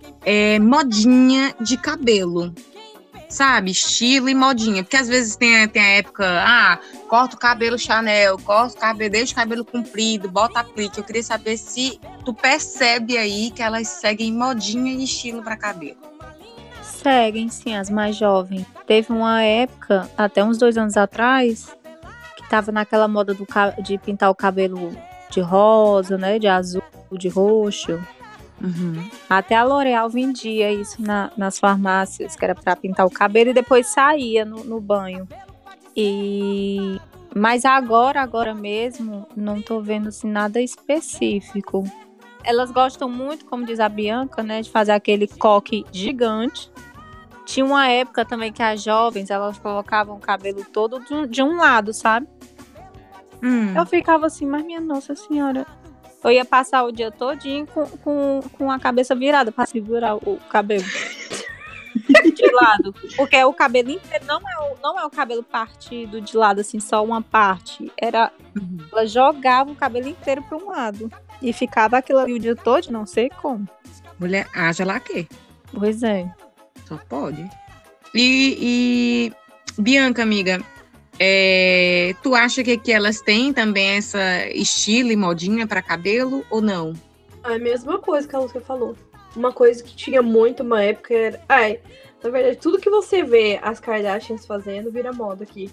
modinha de cabelo, sabe? Estilo e modinha. Porque às vezes tem a época, corta o cabelo Chanel, corta o cabelo, deixa o cabelo comprido, bota aplique. Eu queria saber se tu percebe aí que elas seguem modinha e estilo para cabelo. Seguem, sim, as mais jovens. Teve uma época, até uns 2 anos atrás, que tava naquela moda de pintar o cabelo de rosa, né? De azul, de roxo. Até a L'Oréal vendia isso nas farmácias, que era pra pintar o cabelo e depois saía no banho. Mas agora mesmo, não tô vendo assim, nada específico. Elas gostam muito, como diz a Bianca, né, de fazer aquele coque gigante. Tinha uma época também que as jovens, elas colocavam o cabelo todo de um lado, sabe? Eu ficava assim, mas minha Nossa Senhora, eu ia passar o dia todinho com a cabeça virada pra segurar o cabelo de lado. Porque o cabelo inteiro não é o cabelo partido de lado, assim, só uma parte. Ela jogava o cabelo inteiro pra um lado. E ficava aquilo ali o dia todo, não sei como. Mulher, haja lá que? Pois é. Só pode. E Bianca, amiga, tu acha que elas têm também essa estilo e modinha para cabelo ou não? É a mesma coisa que a Lúcia falou. Uma coisa que tinha muito uma época era... na verdade, tudo que você vê as Kardashians fazendo vira moda aqui.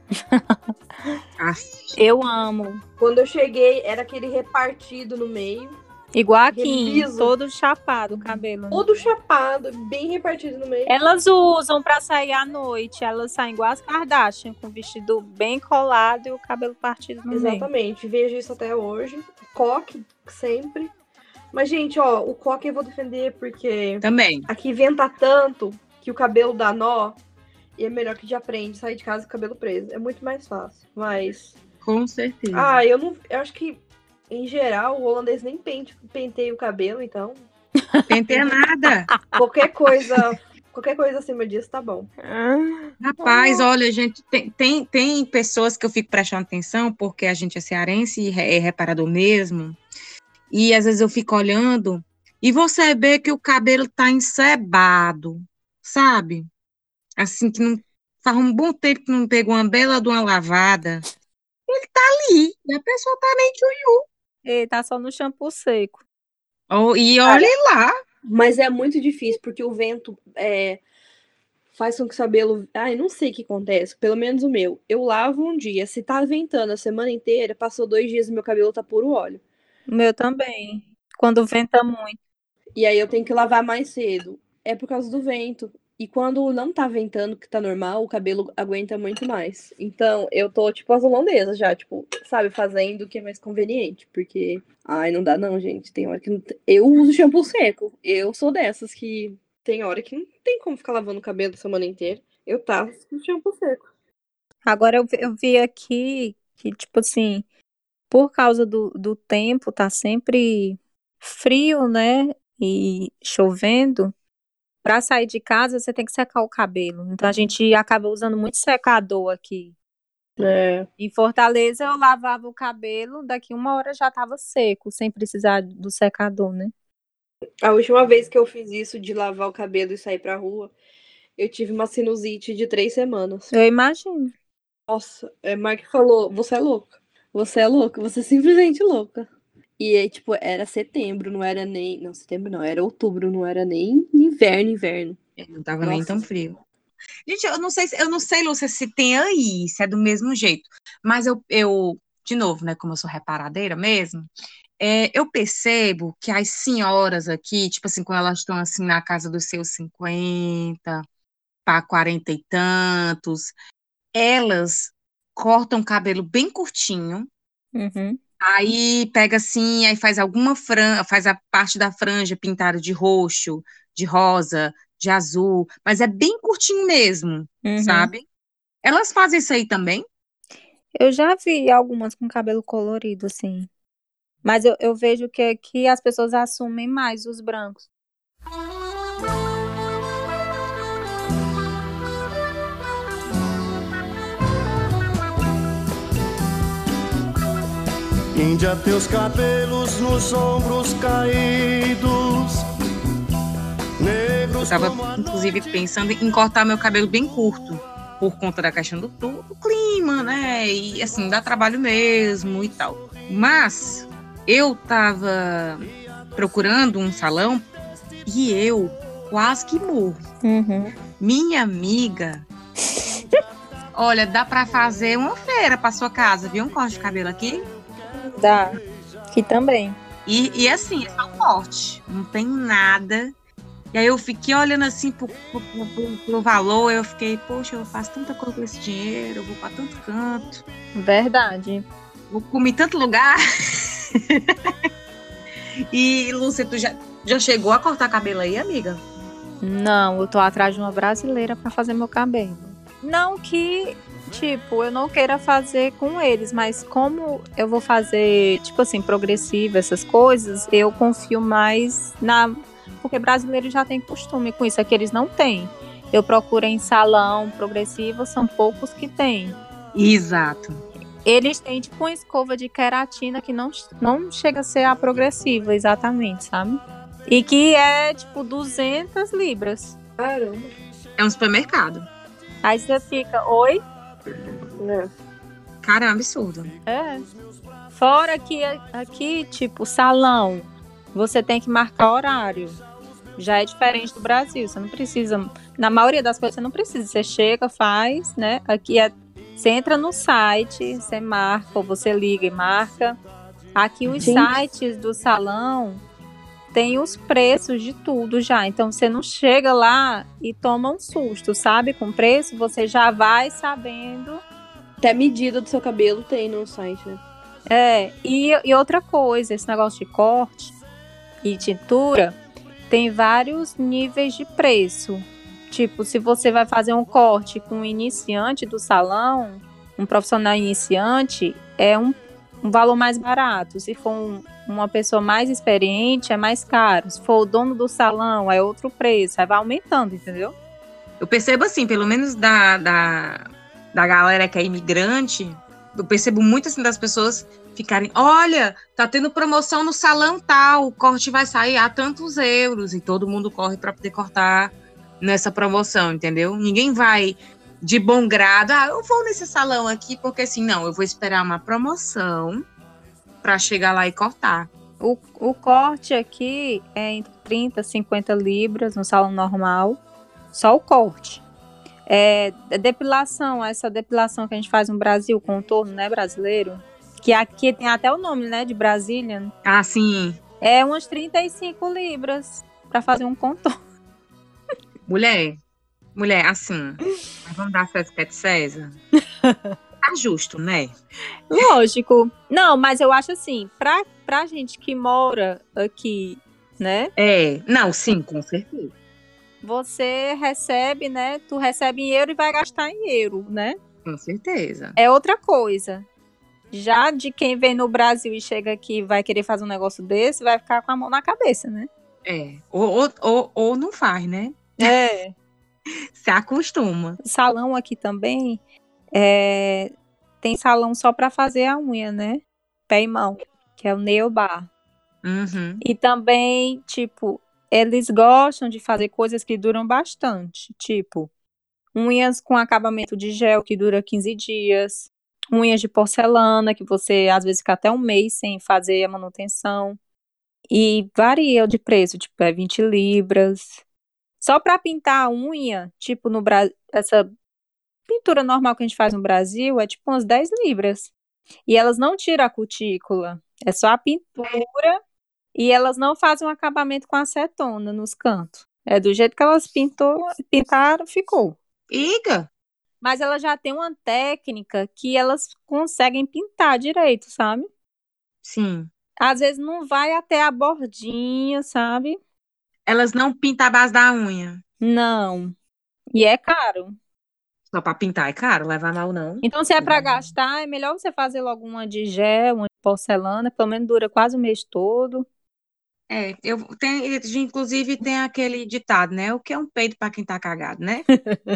Eu amo. Quando eu cheguei, era aquele repartido no meio. Igual aqui, todo chapado o cabelo. Todo chapado, bem repartido no meio. Elas usam pra sair à noite. Elas saem igual as Kardashian, com o vestido bem colado e o cabelo partido no meio. Exatamente, vejo isso até hoje. Coque, sempre. Mas, gente, o coque eu vou defender porque... Também. Aqui venta tanto que o cabelo dá nó. E é melhor que já aprende sair de casa com o cabelo preso. É muito mais fácil, mas... Com certeza. Eu acho que, em geral, o holandês nem penteia o cabelo, então... Penteia nada. Qualquer coisa acima disso tá bom. Rapaz, olha, gente, tem pessoas que eu fico prestando atenção, porque a gente é cearense e é reparador mesmo, e às vezes eu fico olhando, e você vê que o cabelo tá encebado, sabe? Assim, que não faz um bom tempo que não pegou uma bela de uma lavada. Ele tá ali. E a pessoa tá meio tchunhu. E tá só no shampoo seco. E olhe lá. Mas é muito difícil, porque o vento faz com que o cabelo... Ai, não sei o que acontece, pelo menos o meu. Eu lavo um dia, se tá ventando a semana inteira, passou 2 dias e meu cabelo tá puro óleo. O meu também. Quando venta muito. E aí eu tenho que lavar mais cedo. É por causa do vento. E quando não tá ventando, que tá normal, o cabelo aguenta muito mais. Então, eu tô, tipo, as holandesas já, tipo, sabe, fazendo o que é mais conveniente. Porque, ai, não dá não, gente. Tem hora que não... Eu uso shampoo seco. Eu sou dessas que tem hora que não tem como ficar lavando o cabelo a semana inteira. Eu tava com shampoo seco. Agora eu vi aqui que, tipo assim, por causa do tempo, tá sempre frio, né? E chovendo. Pra sair de casa, você tem que secar o cabelo. Então a gente acaba usando muito secador aqui. É. Em Fortaleza, eu lavava o cabelo, daqui 1 hora já tava seco, sem precisar do secador, né? A última vez que eu fiz isso de lavar o cabelo e sair pra rua, eu tive uma sinusite de 3 semanas. Eu imagino. Nossa, Mark falou, você é louca. Você é louca, você é simplesmente louca. E aí, tipo, era setembro, não era nem... Não, setembro não, era outubro, não era nem inverno. Não tava nem Nossa. tão frio. Gente, eu não sei, Lúcia, se tem aí, se é do mesmo jeito. Mas eu de novo, né, como eu sou reparadeira mesmo, eu percebo que as senhoras aqui, tipo assim, quando elas estão assim na casa dos seus 50 para 40 e tantos, elas cortam o cabelo bem curtinho, Uhum. aí pega assim, aí faz alguma franja, faz a parte da franja pintada de roxo, de rosa, de azul, mas é bem curtinho mesmo, Uhum. sabe? Elas fazem isso aí também? Eu já vi algumas com cabelo colorido, assim. Mas eu vejo que aqui as pessoas assumem mais os brancos. Índia, teus cabelos nos ombros caídos, negros. Eu tava, inclusive, pensando em cortar meu cabelo bem curto, por conta da questão do clima, né? E assim, dá trabalho mesmo e tal. Mas eu tava procurando um salão e eu quase que morro. Uhum. Minha amiga, olha, dá pra fazer uma feira pra sua casa, viu? Um corte de cabelo aqui. Dá. Aqui também. E assim, é só corte, não tem nada. E aí eu fiquei olhando assim pro valor, eu fiquei, poxa, eu faço tanta coisa com esse dinheiro, eu vou pra tanto canto, Verdade. vou comer em tanto lugar. E, Lúcia, tu já chegou a cortar cabelo aí, amiga? Não, eu tô atrás de uma brasileira pra fazer meu cabelo. Não que, tipo, eu não queira fazer com eles, mas como eu vou fazer, tipo assim, progressiva, essas coisas, eu confio mais na... Porque brasileiro já tem costume com isso, aqui eles não têm. Eu procuro em salão progressivo, são poucos que tem. Exato. Eles têm, tipo, uma escova de queratina que não chega a ser a progressiva, exatamente, sabe? E que é, tipo, 200 libras. Caramba. É um supermercado. Aí você fica, oi? Cara, é um absurdo. É. Fora que aqui, tipo, salão, você tem que marcar horário. Já é diferente do Brasil. Você não precisa. Na maioria das coisas, você não precisa. Você chega, faz, né? Aqui você entra no site, você marca, ou você liga e marca. Aqui os sites do salão tem os preços de tudo já. Então você não chega lá e toma um susto, sabe? Com preço, você já vai sabendo. Até a medida do seu cabelo tem no site, né? E outra coisa, esse negócio de corte e tintura tem vários níveis de preço. Tipo, se você vai fazer um corte com um iniciante do salão, um profissional iniciante, é um valor mais barato. Se for uma pessoa mais experiente, é mais caro. Se for o dono do salão, é outro preço. Aí vai aumentando, entendeu? Eu percebo assim, pelo menos da galera que é imigrante, eu percebo muito assim das pessoas ficarem, olha, tá tendo promoção no salão tal, o corte vai sair a tantos euros, e todo mundo corre para poder cortar nessa promoção, entendeu? Ninguém vai de bom grado. Eu vou nesse salão aqui, porque assim, não, eu vou esperar uma promoção pra chegar lá e cortar. O corte aqui é entre 30 e 50 libras no salão normal. Só o corte. Depilação, essa depilação que a gente faz no Brasil, contorno, né, brasileiro? Que aqui tem até o nome, né, de Brazilian. Ah, sim. É umas 35 libras pra fazer um contorno. Mulher, assim, vamos dar César que é de César? Tá justo, né? Lógico. Não, mas eu acho assim, pra gente que mora aqui, né? Não, sim, com certeza. Você recebe, né? Tu recebe em euro e vai gastar em euro, né? Com certeza. É outra coisa. Já de quem vem no Brasil e chega aqui e vai querer fazer um negócio desse, vai ficar com a mão na cabeça, né? Ou não faz, né? Se acostuma. Salão aqui também tem salão só pra fazer a unha, né? Pé e mão, que é o nail bar. Uhum. E também, tipo, eles gostam de fazer coisas que duram bastante. Tipo, unhas com acabamento de gel que dura 15 dias. Unhas de porcelana, que você às vezes fica até um mês sem fazer a manutenção. E varia de preço, tipo, é 20 libras. Só para pintar a unha, tipo, no Brasil, essa pintura normal que a gente faz no Brasil é tipo umas 10 libras. E elas não tiram a cutícula, é só a pintura e elas não fazem um acabamento com acetona nos cantos. É do jeito que elas pintaram, ficou. Iga! Mas ela já tem uma técnica que elas conseguem pintar direito, sabe? Sim. Às vezes não vai até a bordinha, sabe? Elas não pintam a base da unha. Não. E é caro. Só pra pintar é caro, leva mal não. Então, se é pra gastar, é melhor você fazer logo uma de gel, uma de porcelana, pelo menos dura quase o mês todo. Inclusive tem aquele ditado, né? O que é um peido pra quem tá cagado, né?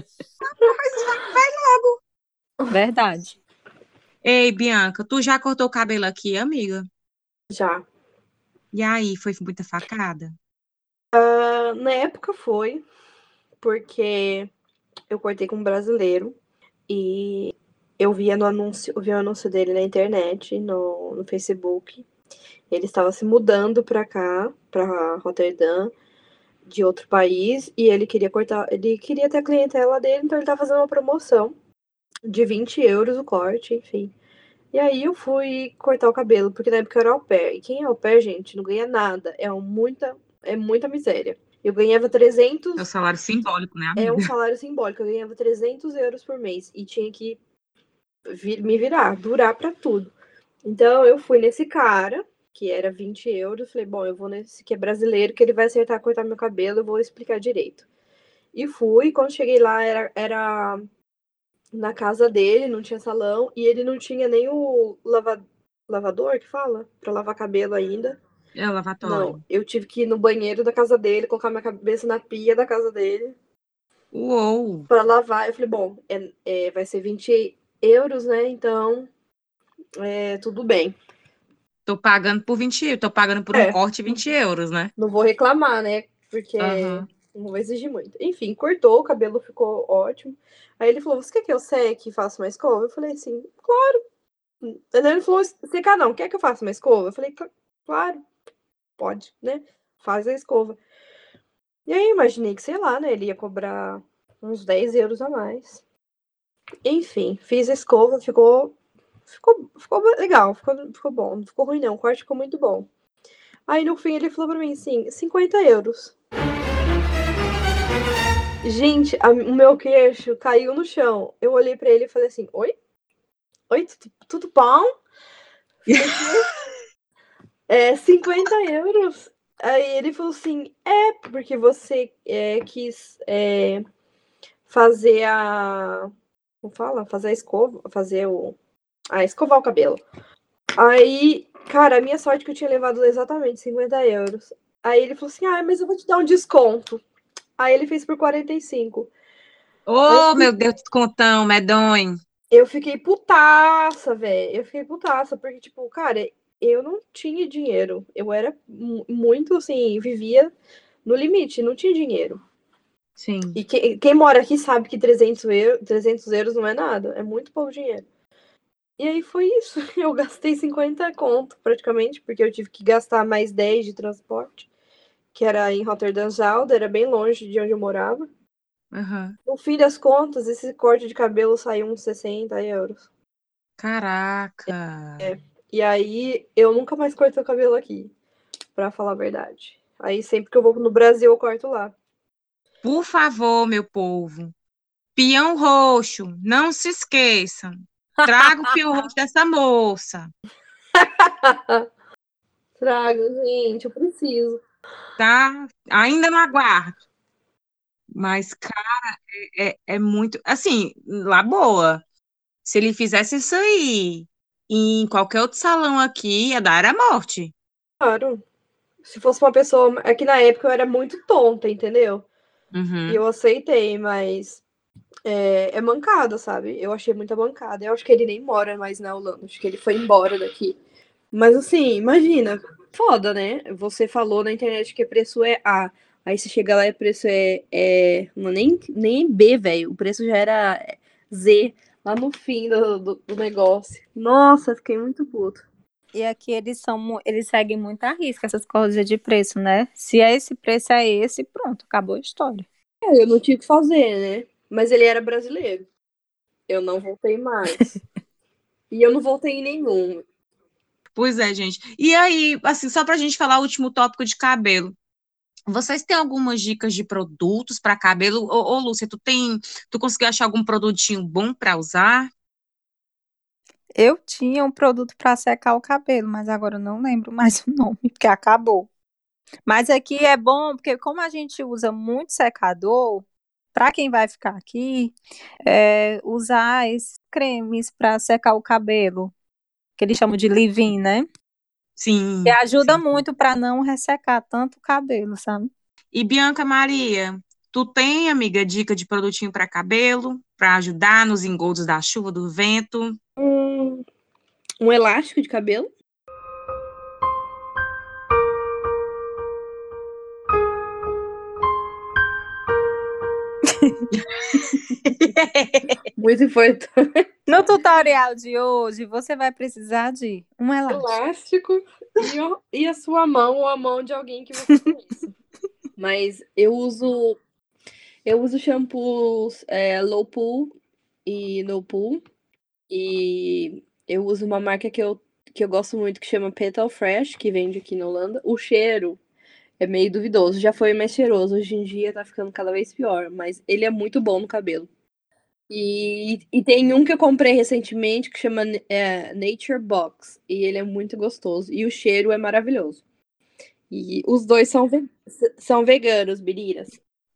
Verdade. Ei, Bianca, tu já cortou o cabelo aqui, amiga? Já. E aí, foi muita facada? Na época foi, porque eu cortei com um brasileiro e eu vi o anúncio dele na internet, no Facebook. Ele estava se mudando pra cá, pra Roterdã, de outro país, e ele queria ter a clientela dele, então ele tava fazendo uma promoção de 20 euros o corte, enfim. E aí eu fui cortar o cabelo, porque na época eu era au pair. E quem é au pair, gente, não ganha nada. É muita miséria. Eu ganhava 300... É o salário simbólico, né, amiga? É um salário simbólico. Eu ganhava 300 euros por mês. E tinha que me virar, durar pra tudo. Então eu fui nesse cara, que era 20 euros. Falei, bom, eu vou nesse que é brasileiro, que ele vai acertar cortar meu cabelo, eu vou explicar direito. E fui, quando cheguei lá, era na casa dele, não tinha salão, e ele não tinha nem o lavador, que fala? Pra lavar cabelo ainda. É o lavatório. Não, eu tive que ir no banheiro da casa dele, colocar minha cabeça na pia da casa dele. Uou! Pra lavar. Eu falei, bom, vai ser 20 euros, né? Então, tudo bem. Tô pagando por 20 euros, tô pagando por um corte 20 euros, né? Não vou reclamar, né? Porque não vou exigir muito. Enfim, cortou, o cabelo ficou ótimo. Aí ele falou, você quer que eu seque e faça uma escova? Eu falei assim, claro. Aí ele falou, secar não, quer que eu faça uma escova? Eu falei, claro, pode, né? Faz a escova. E aí eu imaginei que, sei lá, né? Ele ia cobrar uns 10 euros a mais. Enfim, fiz a escova, ficou legal, ficou bom. Não ficou ruim não, o corte ficou muito bom. Aí no fim ele falou pra mim assim, 50 euros. Gente, o meu queixo caiu no chão. Eu olhei pra ele e falei assim, oi? Oi, tudo bom? 50 euros? Aí ele falou assim, porque você quis fazer a... Como fala? Fazer a escova, escovar o cabelo. Aí, cara, a minha sorte é que eu tinha levado exatamente 50 euros. Aí ele falou assim, mas eu vou te dar um desconto. Aí ele fez por 45. Oh, meu Deus, descontão, medonho. Eu fiquei putaça, velho. Porque, tipo, cara, eu não tinha dinheiro. Eu era muito, assim, vivia no limite, não tinha dinheiro. Sim. E quem mora aqui sabe que 300 euros não é nada. É muito pouco dinheiro. E aí foi isso. Eu gastei 50 conto, praticamente, porque eu tive que gastar mais 10 de transporte, que era em Rotterdam-Zuid, era bem longe de onde eu morava. Uhum. No fim das contas, esse corte de cabelo saiu uns 60 euros. Caraca. E aí, eu nunca mais cortei o cabelo aqui, pra falar a verdade. Aí, sempre que eu vou no Brasil, eu corto lá. Por favor, meu povo. Peão roxo, não se esqueçam. Traga o peão roxo dessa moça, Traga, gente, eu preciso. tá? Ainda não aguardo. Mas, cara, é muito. Assim, lá boa. Se ele fizesse isso aí em qualquer outro salão aqui, ia dar a morte. Claro. Se fosse uma pessoa. É que na época eu era muito tonta, entendeu? E Uhum. eu aceitei, mas é mancada, sabe? Eu achei muita mancada. Eu acho que ele nem mora mais na Holanda. Acho que ele foi embora daqui. Mas assim, imagina. Foda, né? Você falou na internet que preço é A. Aí você chega lá e o preço não, nem B, velho. O preço já era Z. Lá no fim do negócio. Nossa, fiquei muito puto. E aqui eles seguem muito à risca essas coisas de preço, né? Se é esse preço, é esse, pronto, acabou a história. Eu não tinha o que fazer, né? Mas ele era brasileiro. Eu não voltei mais. E eu não voltei em nenhum. Pois é, gente. E aí, assim, só pra gente falar o último tópico de cabelo. Vocês têm algumas dicas de produtos para cabelo? Ô, Lúcia, tu conseguiu achar algum produtinho bom para usar? Eu tinha um produto para secar o cabelo, mas agora eu não lembro mais o nome, porque acabou. Mas aqui é bom, porque como a gente usa muito secador, para quem vai ficar aqui, usar esses cremes para secar o cabelo, que eles chamam de leave-in, né? Sim, Que ajuda sim. muito para não ressecar tanto o cabelo, sabe? E Bianca Maria, tu tem, amiga, dica de produtinho para cabelo, para ajudar nos engodos da chuva, do vento? Um elástico de cabelo. Muito importante. No tutorial de hoje, você vai precisar de um elástico. Elástico e a sua mão ou a mão de alguém que você conheça. Mas eu uso shampoos low pool e no pool. E eu uso uma marca que eu gosto muito, que chama Petal Fresh, que vende aqui na Holanda. O cheiro é meio duvidoso. Já foi mais cheiroso. Hoje em dia tá ficando cada vez pior. Mas ele é muito bom no cabelo. E tem um que eu comprei recentemente que chama Nature Box. E ele é muito gostoso. E o cheiro é maravilhoso. E os dois são veganos, biriras.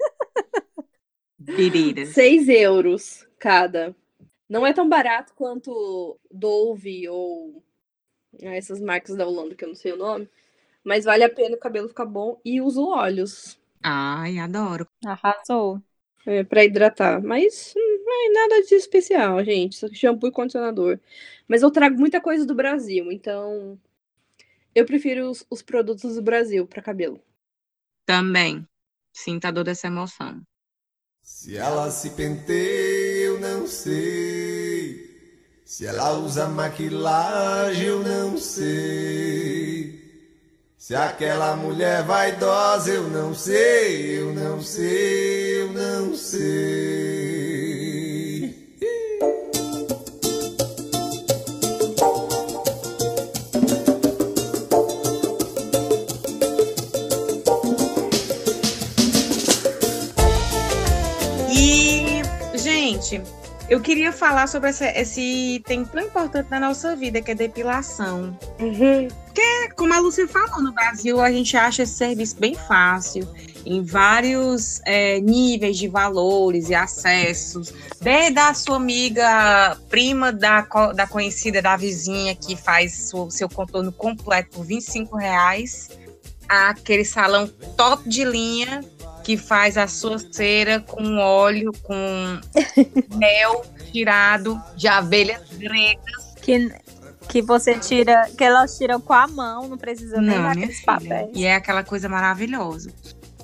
Biriras. 6 euros cada. Não é tão barato quanto Dove ou essas marcas da Holanda, que eu não sei o nome. Mas vale a pena, o cabelo fica bom. E uso óleos Ai, adoro. Arrasou. pra hidratar. Mas não é nada de especial, gente. Só shampoo e condicionador. Mas eu trago muita coisa do Brasil, então eu prefiro os produtos do Brasil pra cabelo. Também. Sinto a dor dessa emoção. Se ela se penteia, eu não sei. Se ela usa maquilagem, eu não sei. Se aquela mulher vaidosa, eu não sei, eu não sei, eu não sei. E, gente, eu queria falar sobre esse tem tão importante na nossa vida, que é depilação. Como a Lúcia falou, no Brasil a gente acha esse serviço bem fácil, em vários níveis de valores e acessos, desde a sua amiga prima da conhecida, da vizinha, que faz seu contorno completo por R$25, aquele salão top de linha que faz a sua cera com óleo, com mel tirado de abelhas gregas. Que você tira, que elas tiram com a mão, não precisa nem Não, minha daqueles filha. papéis. E é aquela coisa maravilhosa.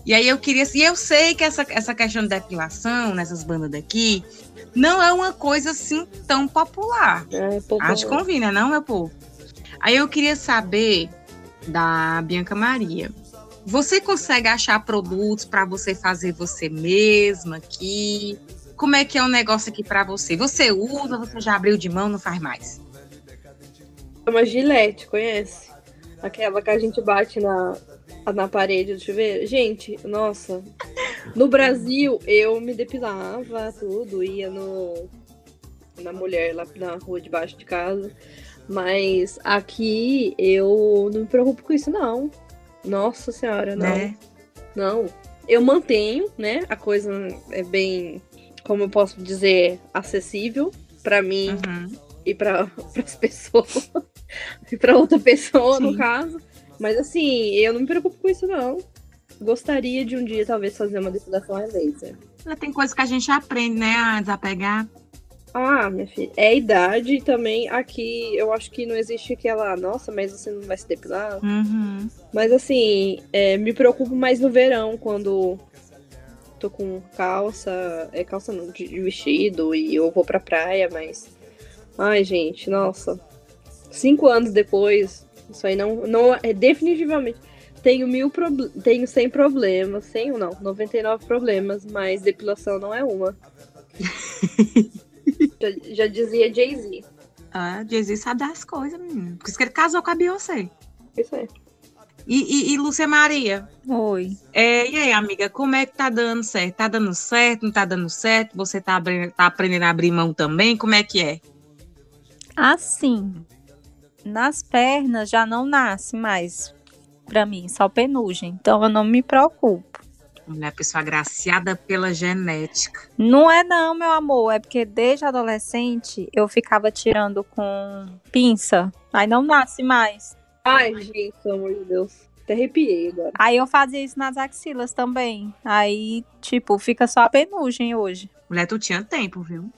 E aí eu sei que essa questão de depilação nessas bandas daqui não é uma coisa assim tão popular. Acho que convém, né, não, meu povo? Aí eu queria saber da Bianca Maria. Você consegue achar produtos para você fazer você mesma aqui? Como é que é o negócio aqui para você? Você usa, você já abriu de mão, não faz mais? É uma Gillette, conhece? Aquela que a gente bate na parede do chuveiro. Gente, nossa. No Brasil, eu me depilava tudo, ia na mulher lá na rua debaixo de casa. Mas aqui eu não me preocupo com isso, não. Nossa senhora, não. Né? Não. Eu mantenho, né? A coisa é bem, como eu posso dizer, acessível pra mim e para as pessoas. E pra outra pessoa, no caso. Mas assim, eu não me preocupo com isso, não. Gostaria de um dia, talvez, fazer uma depilação a laser. Tem coisa que a gente aprende, né, a desapegar. Ah, minha filha, é idade e também aqui, eu acho que não existe aquela, nossa, mas você não vai se depilar? Mas assim, me preocupo mais no verão, quando tô com calça não, de vestido e eu vou pra praia, mas... Ai, gente, nossa. 5 anos depois, isso aí não é definitivamente... Tenho 100 problemas, 100 não, 99 problemas, mas depilação não é uma. Já dizia Jay-Z. Ah, Jay-Z sabe das coisas, menino. Por isso que ele casou com a Beyoncé. Isso é. E Lúcia Maria? Oi. E aí, amiga, como é que tá dando certo? Tá dando certo, não tá dando certo? Você tá aprendendo a abrir mão também? Como é que é? Assim, nas pernas já não nasce mais pra mim, só penugem. Então eu não me preocupo. Mulher, pessoa agraciada pela genética. Não é não, meu amor. É porque desde adolescente eu ficava tirando com pinça. Aí não nasce mais. Ai, gente, pelo amor de Deus. Até arrepiei agora. Aí eu fazia isso nas axilas também. Aí, tipo, fica só a penugem hoje. Mulher, tu tinha tempo, viu?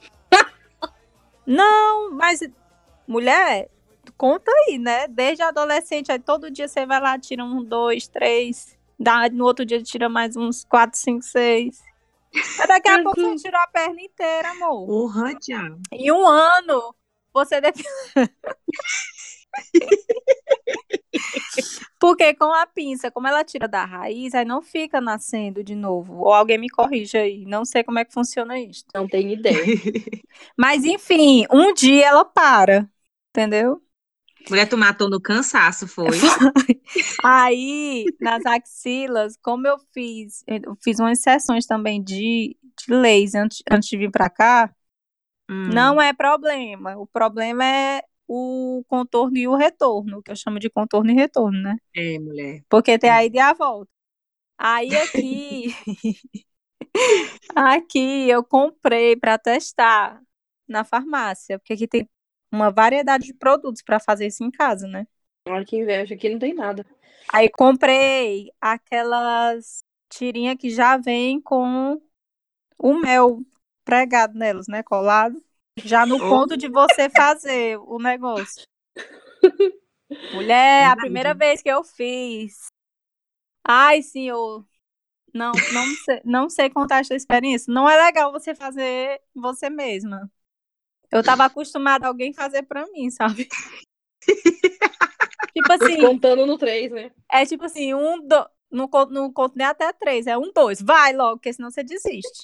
Não, mas... Mulher, conta aí, né? Desde adolescente, aí todo dia você vai lá, tira 1, 2, 3... No outro dia tira mais uns 4, 5, 6. Aí daqui a pouco você tirou a perna inteira, amor. Porra, diabo. Em 1 ano, você deve... Porque com a pinça, como ela tira da raiz, aí não fica nascendo de novo. Ou alguém me corrija aí. Não sei como é que funciona isso. Não tenho ideia. Mas enfim, um dia ela para. Entendeu? Mulher, tu matou no cansaço, foi? Aí, nas axilas, como eu fiz umas sessões também de laser antes de vir pra cá, não é problema. O problema é o contorno e o retorno, que eu chamo de contorno e retorno, né? É, mulher. Porque tem a ida e a volta. Aí aqui eu comprei pra testar na farmácia, porque aqui tem uma variedade de produtos pra fazer isso em casa, né? Olha que inveja, aqui não tem nada. Aí comprei aquelas tirinhas que já vem com o mel pregado nelas, né? Colado. Já no ponto de você fazer o negócio. Mulher, a primeira vez que eu fiz. Ai, senhor. Não sei contar essa experiência. Não é legal você fazer você mesma. Eu tava acostumada a alguém fazer pra mim, sabe? Tipo assim. Contando no 3, né? É tipo assim, não conto nem até 3, é 1, 2. Vai logo, porque senão você desiste.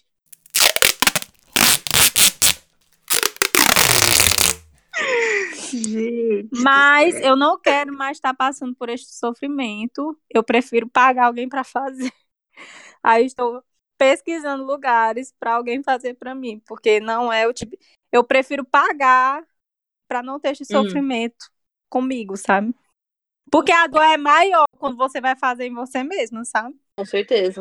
Gente, mas eu não quero mais estar passando por este sofrimento. Eu prefiro pagar alguém para fazer. Aí estou pesquisando lugares para alguém fazer para mim, porque não é o tipo. Eu prefiro pagar para não ter esse sofrimento comigo, sabe? Porque a dor é maior quando você vai fazer em você mesmo, sabe? Com certeza.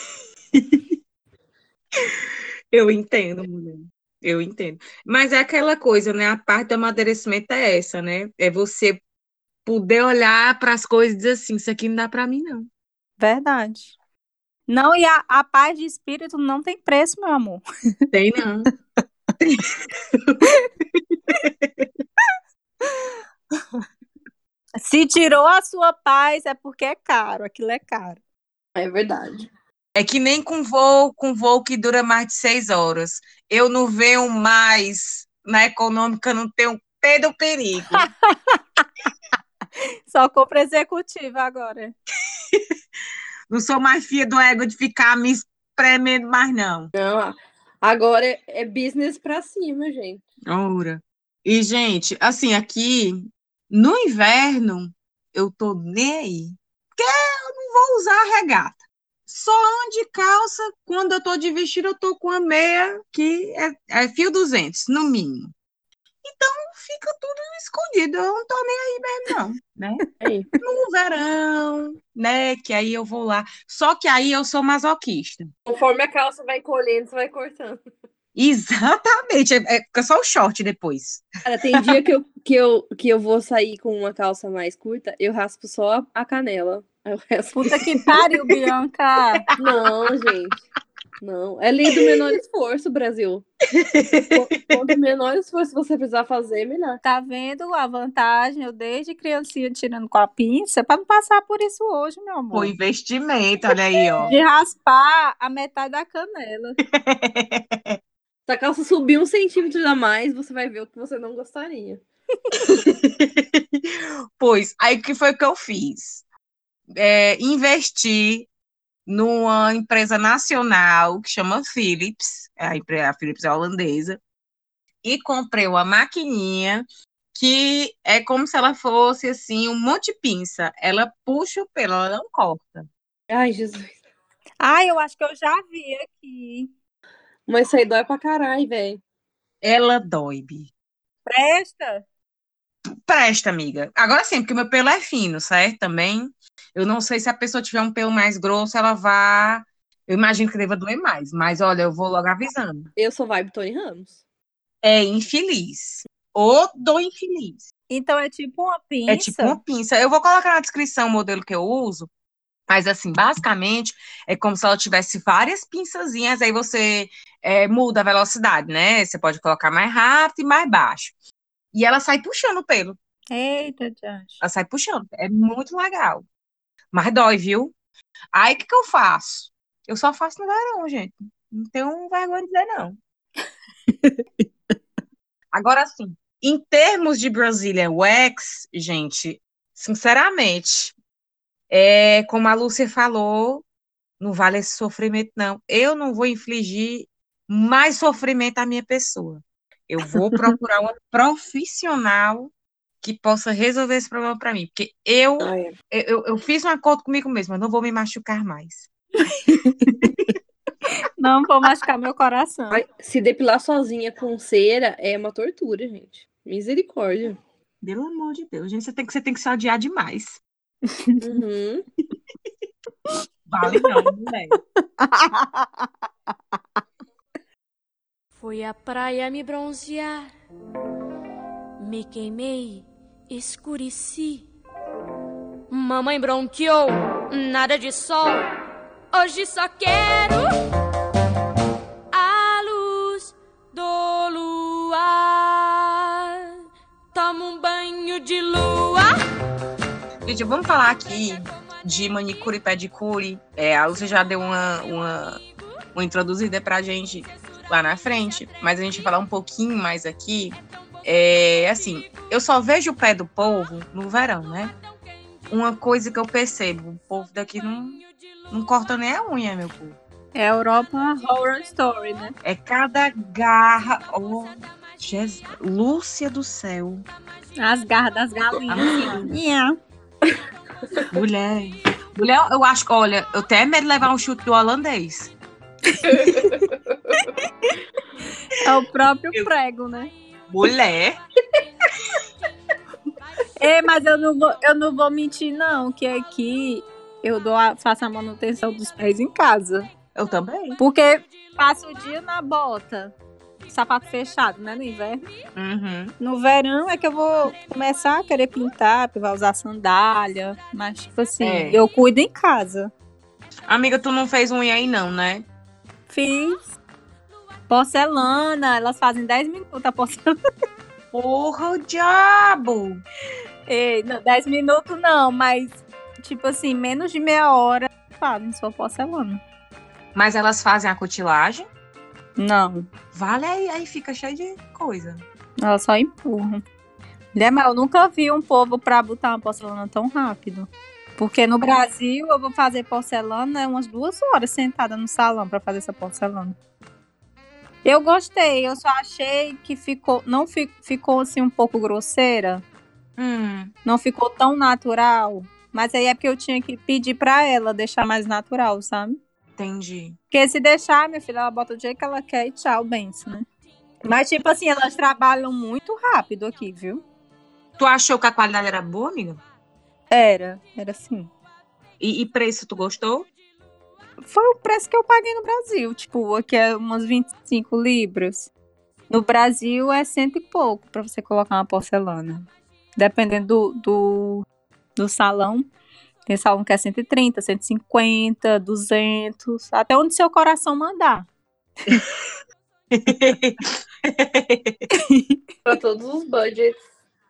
Eu entendo, mulher. Eu entendo. Mas é aquela coisa, né? A parte do amadurecimento é essa, né? É você poder olhar para as coisas e dizer assim, isso aqui não dá para mim, não. Verdade. Não, e a paz de espírito não tem preço, meu amor. Tem não. Se tirou a sua paz, é porque é caro. Aquilo é caro. É verdade. É que nem com voo que dura mais de 6 horas. Eu não venho mais na econômica, não tenho pé do perigo. Só compra executiva agora. Não sou mais filha do ego de ficar me espremendo mais, não. Não, agora é business pra cima, gente. Ora. E, gente, assim, aqui, no inverno, eu tô nem aí. Porque eu não vou usar regata. Só ando de calça. Quando eu tô de vestido, eu tô com a meia que é fio 200, no mínimo. Então, fica tudo escondido. Eu não tô nem aí mesmo, não, né? Aí. No verão, né? Que aí eu vou lá. Só que aí eu sou masoquista. Conforme a calça vai colhendo, você vai cortando. Exatamente. Fica só o short depois. Cara, tem dia que eu vou sair com uma calça mais curta, eu raspo só a canela. Aí o resto... Puta que pariu, Bianca. Não, gente. Não. É lei do menor esforço, Brasil. Quanto menor esforço você precisar fazer, melhor. Tá vendo a vantagem? Eu desde criancinha tirando com a pinça pra não passar por isso hoje, meu amor. Foi investimento, olha aí, ó. De raspar a metade da canela. Se a calça subir 1 centímetro a mais, você vai ver o que você não gostaria. Pois, aí o que foi que eu fiz? Investi numa empresa nacional que chama Philips, a Philips é holandesa, e comprei uma maquininha que é como se ela fosse, assim, um monte de pinça. Ela puxa o pelo, ela não corta. Ai, Jesus. Ai, eu acho que eu já vi aqui. Mas isso aí dói pra caralho, velho. Ela dói, Bi. Presta? Presta, amiga. Agora sim, porque o meu pelo é fino, certo? Também. Eu não sei se a pessoa tiver um pelo mais grosso, ela vá. Eu imagino que deva doer mais. Mas olha, eu vou logo avisando. Eu sou vibe Tony Ramos. É infeliz. Ou do infeliz. Então é tipo uma pinça? É tipo uma pinça. Eu vou colocar na descrição o modelo que eu uso. Mas, assim, basicamente, é como se ela tivesse várias pinçazinhas. Aí você muda a velocidade, né? Você pode colocar mais rápido e mais baixo. E ela sai puxando o pelo. Eita, Josh. Ela sai puxando. É muito legal. Mas dói, viu? Aí, o que eu faço? Eu só faço no verão, gente. Não tenho vergonha de dizer, não. Agora, assim, em termos de Brazilian Wax, gente, sinceramente, como a Lúcia falou, não vale esse sofrimento, não. Eu não vou infligir mais sofrimento à minha pessoa. Eu vou procurar uma profissional que possa resolver esse problema para mim. Porque eu fiz um acordo comigo mesma, eu não vou me machucar mais. Não vou machucar meu coração. Ai, se depilar sozinha com cera é uma tortura, gente. Misericórdia. Pelo amor de Deus, gente, você tem que se odiar demais. Uhum. Vale não, mulher. Fui à praia me bronzear, me queimei, escureci. Mamãe bronqueou, nada de sol. Hoje só quero a luz do luar. Toma um banho de lua. Gente, vamos falar aqui de manicure e pedicure. A Lúcia já deu uma introduzida pra gente lá na frente, mas a gente vai falar um pouquinho mais aqui. Assim, eu só vejo o pé do povo no verão, né? Uma coisa que eu percebo, o povo daqui não corta nem a unha, meu povo. É a Europa Horror Story, né? É cada garra. Oh, Jesus, Lúcia do céu. As garras das galinhas. Nha. Mulher, eu acho que, olha, eu tenho medo de levar um chute do holandês. É o próprio prego, né? Mulher. Mas eu não vou mentir, não, que aqui eu faço a manutenção dos pés em casa. Eu também. Porque passo o dia na bota, sapato fechado, né, no inverno. Uhum. No verão é que eu vou começar a querer pintar, porque vai usar sandália, mas tipo assim, eu cuido em casa. Amiga, tu não fez unha aí não, né? Fiz porcelana, elas fazem 10 minutos a porcelana. Porra, o diabo! Não, 10 minutos não, mas tipo assim, menos de meia hora fazem sua porcelana. Mas elas fazem a cutilagem? Não, Vale, aí fica cheio de coisa. elas só empurram. Mulher, mas eu nunca vi um povo pra botar uma porcelana tão rápido. Porque no Brasil eu vou fazer porcelana umas 2 horas sentada no salão pra fazer essa porcelana. Eu gostei, eu só achei que ficou assim um pouco grosseira. Não ficou tão natural. Mas aí é porque eu tinha que pedir pra ela deixar mais natural, sabe? Entendi. Porque se deixar, minha filha, ela bota o jeito que ela quer e tchau, benção, né? Mas tipo assim, elas trabalham muito rápido aqui, viu? Tu achou que a qualidade era boa, amiga? Era sim. E preço, tu gostou? Foi o preço que eu paguei no Brasil. Tipo, aqui é umas 25 libras. No Brasil é 100 e pouco pra você colocar uma porcelana. Dependendo do salão. Tem salão que é 130, 150, 200. Até onde seu coração mandar. Pra todos os budgets.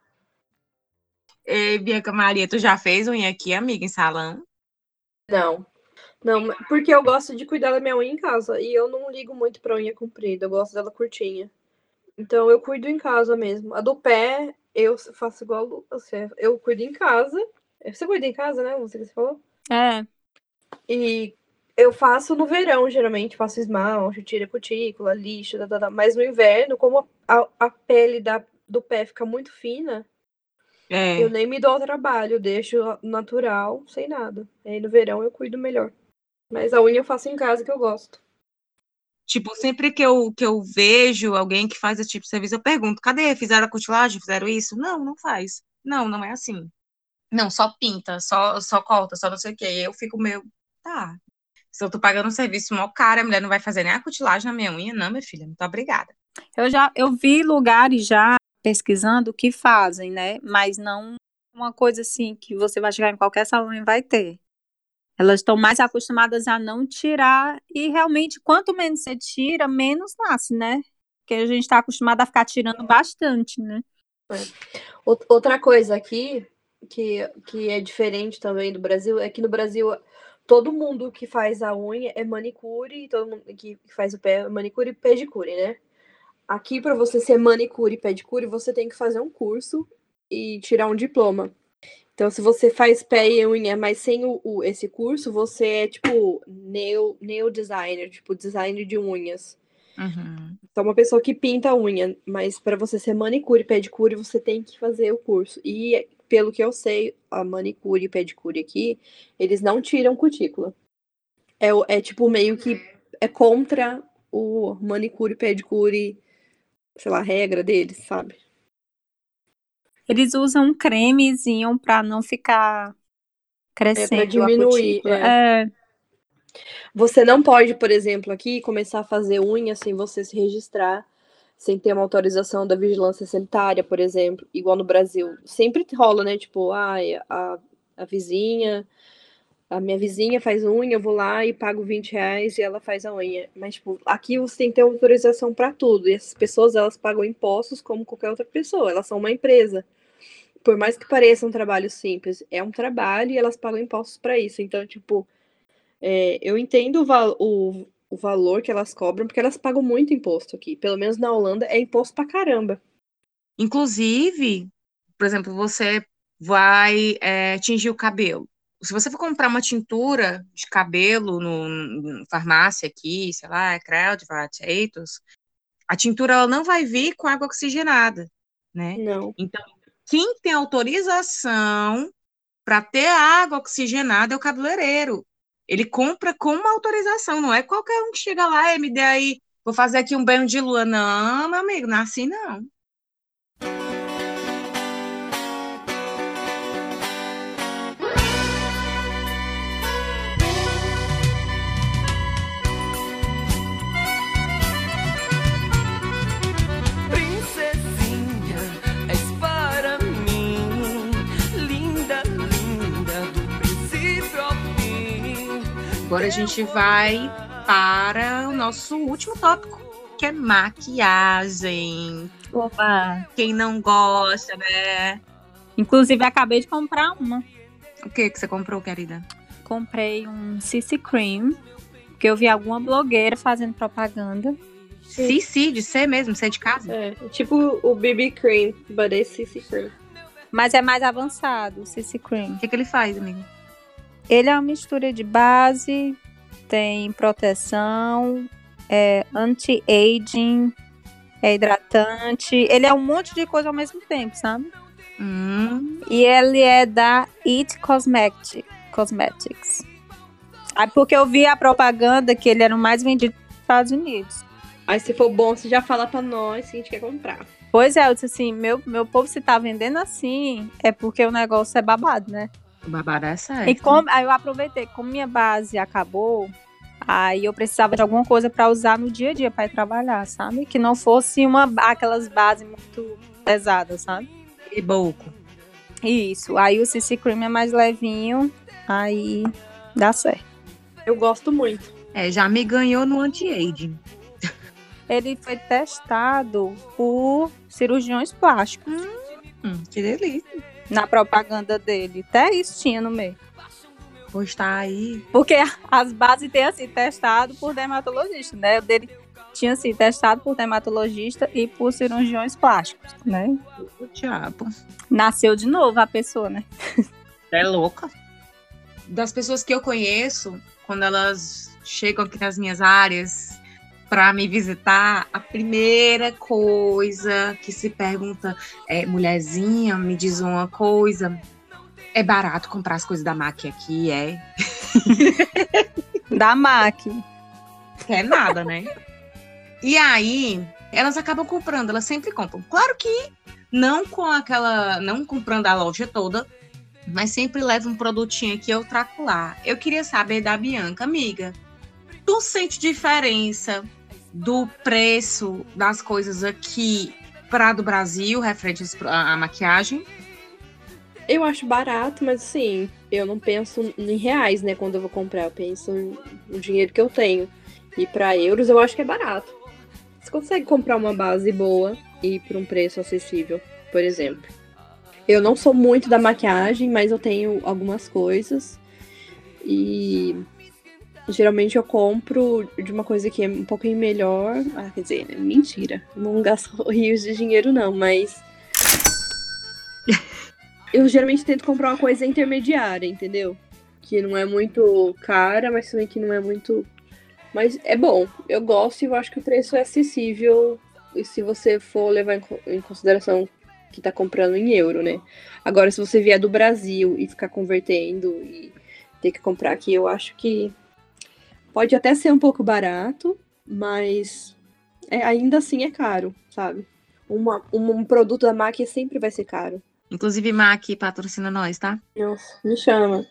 Ei, Bianca Maria, tu já fez unha aqui, amiga, em salão? Não, porque eu gosto de cuidar da minha unha em casa. E eu não ligo muito pra unha comprida. Eu gosto dela curtinha. Então eu cuido em casa mesmo. A do pé, eu faço igual você. Eu cuido em casa. Você cuida em casa, né? Você falou? É. E eu faço no verão, geralmente. Faço esmalte, tiro a cutícula, lixo, mas no inverno, como a pele do pé fica muito fina, eu nem me dou ao trabalho. Eu deixo natural, sem nada. Aí no verão eu cuido melhor. Mas a unha eu faço em casa, que eu gosto. Tipo, sempre que eu vejo alguém que faz esse tipo de serviço, eu pergunto, cadê? Fizeram a cutilagem? Fizeram isso? Não faz. Não é assim. Não, só pinta, só corta, só não sei o quê. E eu fico meio, tá. Se eu tô pagando um serviço mó caro, a mulher não vai fazer nem a cutilagem na minha unha, não, minha filha, muito obrigada. Eu vi lugares já pesquisando que fazem, né? Mas não uma coisa assim que você vai chegar em qualquer salão e vai ter. Elas estão mais acostumadas a não tirar e realmente quanto menos você tira, menos nasce, né? Porque a gente está acostumado a ficar tirando bastante, né? Outra coisa aqui que é diferente também do Brasil é que no Brasil todo mundo que faz a unha é manicure, todo mundo que faz o pé é manicure e pedicure, né? Aqui, para você ser manicure e pedicure, você tem que fazer um curso e tirar um diploma. Então, se você faz pé e unha, mas sem esse curso, você é tipo nail designer, tipo designer de unhas. Uhum. Então, uma pessoa que pinta a unha, mas para você ser manicure e pedicure, você tem que fazer o curso. E, pelo que eu sei, a manicure e pedicure aqui, eles não tiram cutícula. É tipo meio que é contra o manicure e pedicure, sei lá, regra deles, sabe? Eles usam um cremezinho para não ficar crescendo pra diminuir, a cutícula. Você não pode, por exemplo, aqui começar a fazer unha sem você se registrar, sem ter uma autorização da vigilância sanitária, por exemplo, igual no Brasil. Sempre rola, né? Tipo, a minha vizinha faz unha, eu vou lá e pago R$20 e ela faz a unha. Mas, tipo, aqui você tem que ter autorização para tudo. E essas pessoas, elas pagam impostos como qualquer outra pessoa. Elas são uma empresa. Por mais que pareça um trabalho simples, é um trabalho e elas pagam impostos para isso. Então, tipo, eu entendo o valor que elas cobram, porque elas pagam muito imposto aqui. Pelo menos na Holanda é imposto pra caramba. Inclusive, por exemplo, você vai tingir o cabelo. Se você for comprar uma tintura de cabelo no farmácia aqui, sei lá, Kruidvat, Etos, a tintura ela não vai vir com água oxigenada, né? Não. Então, quem tem autorização para ter água oxigenada é o cabeleireiro. Ele compra com uma autorização, não é qualquer um que chega lá e me dê aí, vou fazer aqui um banho de lua. Não, meu amigo, não é assim não. Agora a gente vai para o nosso último tópico, que é maquiagem. Opa. Quem não gosta, né? Inclusive, acabei de comprar uma. O que você comprou, querida? Comprei um CC Cream, Porque eu vi alguma blogueira fazendo propaganda. CC, de ser mesmo, ser de casa. É, tipo o BB Cream, but it's CC Cream. Mas é mais avançado, o CC Cream. O que ele faz, amigo? Ele é uma mistura de base, tem proteção, é anti-aging, é hidratante. Ele é um monte de coisa ao mesmo tempo, sabe? E ele é da It Cosmetics. Aí porque eu vi a propaganda que ele era o mais vendido nos Estados Unidos. Aí se for bom, você já fala pra nós que a gente quer comprar. Pois é, eu disse assim, meu povo, se tá vendendo assim, é porque o negócio é babado, né? O babado é certo. E aí eu aproveitei, como minha base acabou, aí eu precisava de alguma coisa pra usar no dia a dia pra ir trabalhar, sabe? Que não fosse aquelas bases muito pesadas, sabe? E boco. Isso, aí o CC Cream é mais levinho, aí dá certo. Eu gosto muito. Já me ganhou no anti-aging. Ele foi testado por cirurgiões plásticos. Que delícia. Na propaganda dele. Até isso tinha no meio. Pois tá aí. Porque as bases têm assim, testado por dermatologista, né? O dele tinha assim, testado por dermatologista e por cirurgiões plásticos, né? O diabo. Nasceu de novo a pessoa, né? É louca. Das pessoas que eu conheço, quando elas chegam aqui nas minhas áreas para me visitar, a primeira coisa que se pergunta é: mulherzinha, me diz uma coisa, é barato comprar as coisas da MAC aqui, é? Da MAC. É nada, né? E aí, elas acabam comprando, elas sempre compram. Claro que não comprando a loja toda, mas sempre leva um produtinho aqui ou traco lá. Eu queria saber da Bianca, amiga, tu sente diferença do preço das coisas aqui para do Brasil, referente à maquiagem? Eu acho barato, mas assim, eu não penso em reais, né, quando eu vou comprar. Eu penso no dinheiro que eu tenho. E para euros eu acho que é barato. Você consegue comprar uma base boa e por um preço acessível, por exemplo. Eu não sou muito da maquiagem, mas eu tenho algumas coisas. E geralmente eu compro de uma coisa que é um pouquinho melhor. Quer dizer, mentira. Não gasto rios de dinheiro, não, mas eu geralmente tento comprar uma coisa intermediária, entendeu? Que não é muito cara, mas também que não é muito... Mas é bom. Eu gosto e eu acho que o preço é acessível. E se você for levar em consideração que tá comprando em euro, né? Agora, se você vier do Brasil e ficar convertendo e ter que comprar aqui, eu acho que pode até ser um pouco barato, mas ainda assim é caro, sabe? Um produto da MAC sempre vai ser caro. Inclusive, MAC patrocina nós, tá? Nossa, me chama.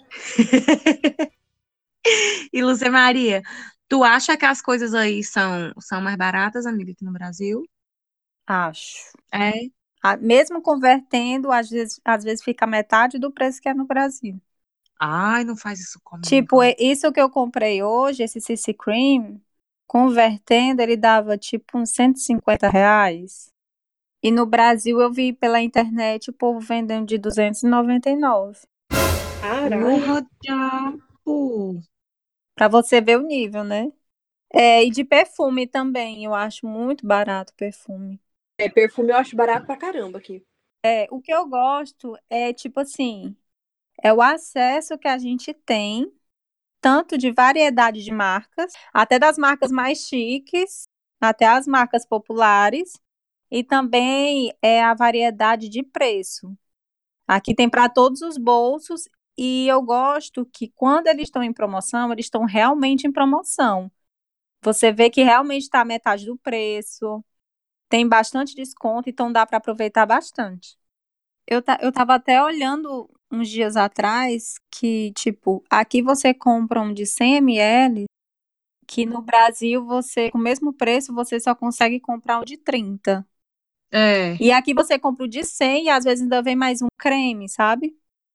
E Lúcia Maria, tu acha que as coisas aí são mais baratas, amiga, aqui no Brasil? Acho. É. Mesmo convertendo, às vezes fica metade do preço que é no Brasil. Ai, não faz isso comigo. Tipo, isso que eu comprei hoje, esse CC Cream, convertendo, ele dava tipo uns R$150. E no Brasil eu vi pela internet o povo vendendo de 299. Porra, diabo. Pra você ver o nível, né? E de perfume também, eu acho muito barato perfume. Perfume eu acho barato pra caramba aqui. O que eu gosto é, tipo assim, é o acesso que a gente tem, tanto de variedade de marcas, até das marcas mais chiques, até as marcas populares, e também é a variedade de preço. Aqui tem para todos os bolsos, e eu gosto que quando eles estão em promoção, eles estão realmente em promoção. Você vê que realmente está metade do preço, tem bastante desconto, então dá para aproveitar bastante. Eu tava até olhando uns dias atrás que, tipo, aqui você compra um de 100 ml, que no Brasil com o mesmo preço, você só consegue comprar um de 30. E aqui você compra o de 100 e às vezes ainda vem mais um creme, sabe?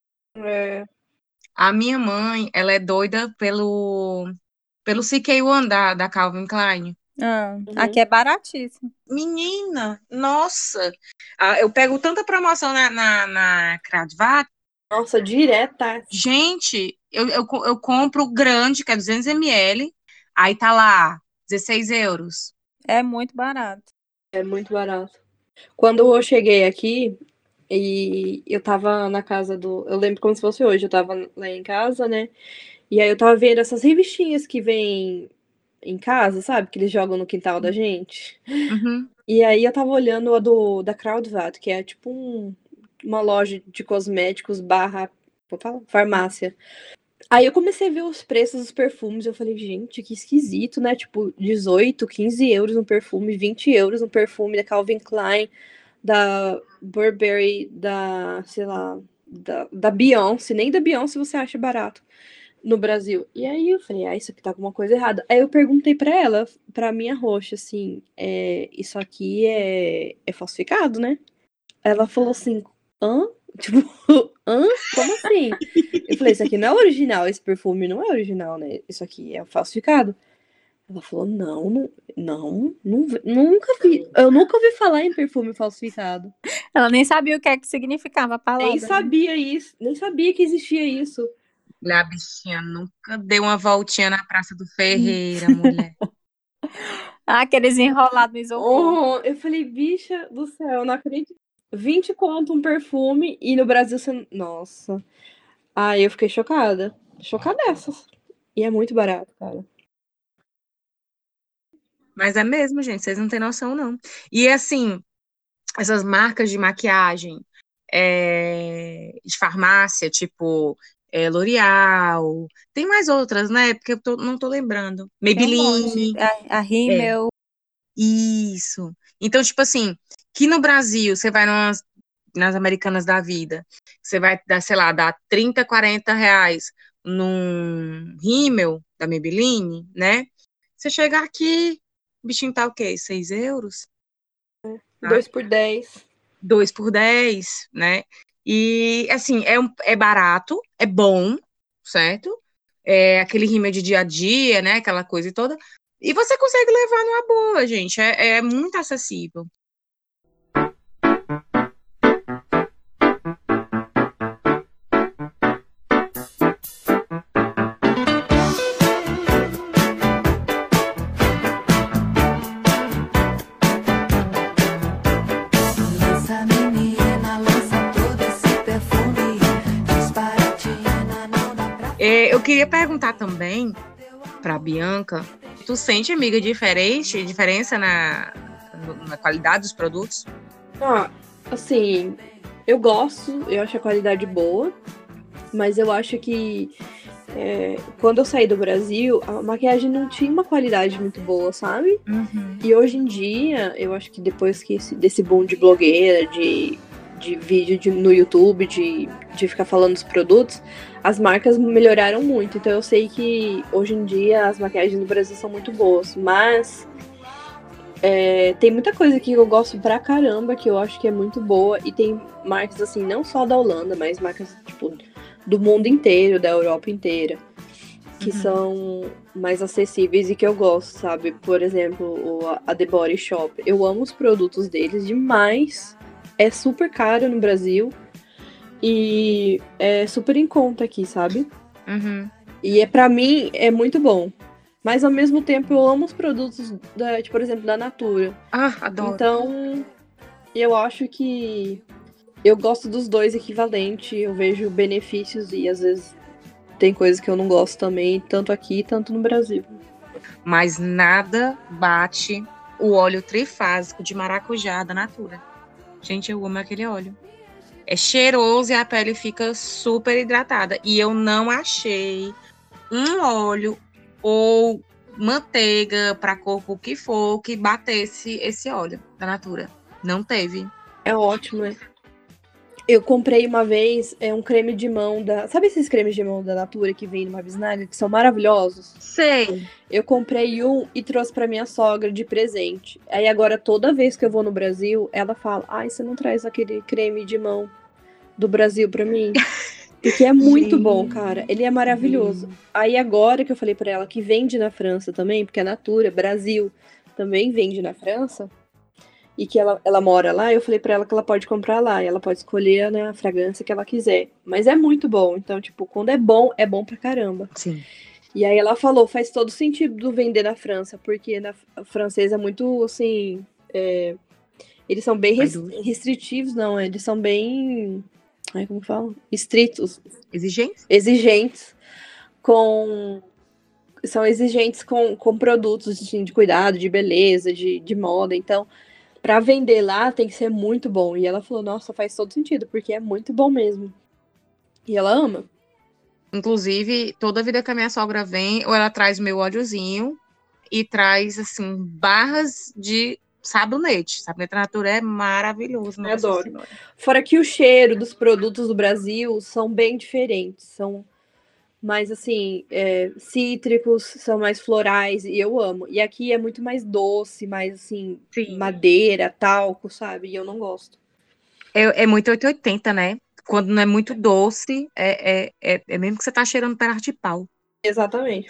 A minha mãe, ela é doida pelo CK1 da Calvin Klein. Aqui é baratíssimo. Menina, nossa! Eu pego tanta promoção na Kradvat. Nossa, direta. Gente, eu compro o grande, que é 200 ml. Aí tá lá, 16 euros. É muito barato. É muito barato. Quando eu cheguei aqui, e eu tava na casa do. Eu lembro como se fosse hoje, eu tava lá em casa, né? E aí eu tava vendo essas revistinhas que vêm em casa, sabe? Que eles jogam no quintal da gente. Uhum. E aí eu tava olhando a da Kruidvat, que é tipo uma loja de cosméticos barra vou falar, farmácia. Aí eu comecei a ver os preços dos perfumes, eu falei, gente, que esquisito, né? Tipo, 18, 15 euros no perfume, 20 euros no perfume da Calvin Klein, da Burberry, sei lá, da Beyoncé, nem da Beyoncé você acha barato no Brasil. E aí eu falei, isso aqui tá alguma coisa errada. Aí eu perguntei pra ela, pra minha roxa, assim, isso aqui é falsificado, né? Ela falou assim, hã? Tipo, hã? Como assim? Eu falei, isso aqui não é original, esse perfume não é original, né? Isso aqui é falsificado. Ela falou, nunca vi. Eu nunca ouvi falar em perfume falsificado. Ela nem sabia o que é que significava a palavra. Nem sabia isso, nem sabia que existia isso. A bichinha nunca deu uma voltinha na Praça do Ferreira, mulher. Aqueles enrolados no isopor. Eu falei, bicha do céu, eu não acredito. 20 conto um perfume e no Brasil você. Nossa. Aí eu fiquei chocada. Chocadessas. E é muito barato, cara. Mas é mesmo, gente, vocês não têm noção, não. E assim, essas marcas de maquiagem de farmácia, tipo L'Oreal, tem mais outras, né? Porque não tô lembrando. Tem um monte. Maybelline. A Rimmel. Isso. Então, tipo assim, que no Brasil você vai nas Americanas da vida, você vai dar, sei lá, dar 30, 40 reais num rímel da Maybelline, né? Você chegar aqui, o bichinho tá o quê? 6 euros? 2 por 10. 2 por 10, né? E, assim, é barato, é bom, certo? É aquele rímel de dia a dia, né? Aquela coisa toda. E você consegue levar numa boa, gente. É muito acessível. Lança menina, lança todo esse perfume. Disparatina, não dá pra. Eu queria perguntar também pra Bianca, tu sente, amiga, diferença na qualidade dos produtos? Assim, eu gosto, eu acho a qualidade boa, mas eu acho que quando eu saí do Brasil, a maquiagem não tinha uma qualidade muito boa, sabe? Uhum. E hoje em dia, eu acho que depois desse boom de blogueira, de vídeo no YouTube, de ficar falando dos produtos, as marcas melhoraram muito. Então eu sei que hoje em dia as maquiagens no Brasil são muito boas, mas tem muita coisa que eu gosto pra caramba, que eu acho que é muito boa, e tem marcas assim, não só da Holanda, mas marcas tipo do mundo inteiro, da Europa inteira, que são mais acessíveis e que eu gosto, sabe? Por exemplo, a The Body Shop. Eu amo os produtos deles demais. É super caro no Brasil e é super em conta aqui, sabe? Uhum. E pra mim é muito bom. Mas ao mesmo tempo eu amo os produtos, por exemplo, da Natura. Adoro. Então, eu acho que eu gosto dos dois equivalente. Eu vejo benefícios e às vezes tem coisas que eu não gosto também, tanto aqui, tanto no Brasil. Mas nada bate o óleo trifásico de maracujá da Natura. Gente, eu amo aquele óleo. É cheiroso e a pele fica super hidratada. E eu não achei um óleo ou manteiga para corpo, o que for, que batesse esse óleo da Natura. Não teve. É ótimo, né? Eu comprei uma vez um creme de mão Sabe esses cremes de mão da Natura que vem numa bisnaga, que são maravilhosos? Sei. Eu comprei um e trouxe pra minha sogra de presente. Aí agora, toda vez que eu vou no Brasil, ela fala, você não traz aquele creme de mão do Brasil pra mim? Porque é muito bom, cara. Ele é maravilhoso. Aí agora que eu falei pra ela que vende na França também, porque a Natura, Brasil, também vende na França, e que ela mora lá, eu falei pra ela que ela pode comprar lá, e ela pode escolher, né, a fragrância que ela quiser. Mas é muito bom, então, tipo, quando é bom pra caramba. Sim. E aí ela falou, faz todo sentido vender na França, porque a francesa é muito, assim, eles são bem Vaidoso. restritivos, não, eles são bem, ai, como fala? Estritos, Exigente? exigentes são exigentes com produtos assim, de cuidado, de beleza, de moda, então pra vender lá tem que ser muito bom. E ela falou, nossa, faz todo sentido, porque é muito bom mesmo. E ela ama. Inclusive, toda vida que a minha sogra vem, ou ela traz meu óleozinho e traz, assim, barras de sabonete. Sabonete natura é maravilhoso, Eu nossa adoro. senhora. Fora que o cheiro dos produtos do Brasil são bem diferentes, são mais assim, cítricos, são mais florais, e eu amo. E aqui é muito mais doce, mais assim, Sim. madeira, talco, sabe? E eu não gosto. É muito 880, né? Quando não é muito doce, é mesmo que você tá cheirando pedaço de pau. Exatamente.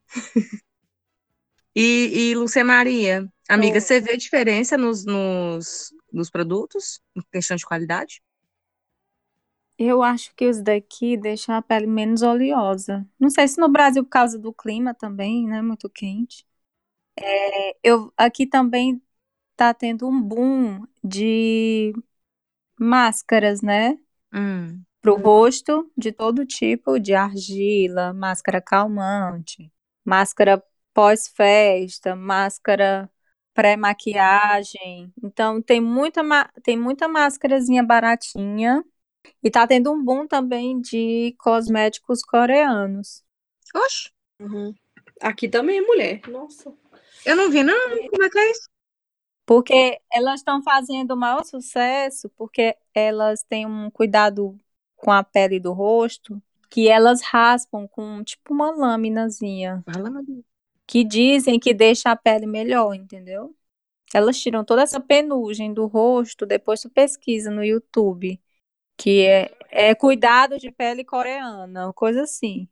E Lúcia Maria, amiga, Então, você vê diferença nos produtos, em questão de qualidade? Eu acho que os daqui deixam a pele menos oleosa. Não sei se no Brasil por causa do clima também, né? Muito quente. Aqui também tá tendo um boom de máscaras, né? Hum. Pro rosto, de todo tipo, de argila, máscara calmante, máscara pós-festa, máscara pré-maquiagem. Então tem muita máscarazinha baratinha. E tá tendo um boom também de cosméticos coreanos. Oxe, uhum. Aqui também é mulher. Nossa. eu não vi, não. Como é que é isso? Porque elas estão fazendo o maior sucesso porque elas têm um cuidado com a pele do rosto que elas raspam com tipo uma laminazinha Fala, meu Deus. que dizem que deixa a pele melhor, entendeu? Elas tiram toda essa penugem do rosto, depois tu pesquisa no YouTube, que é cuidado de pele coreana, coisa assim.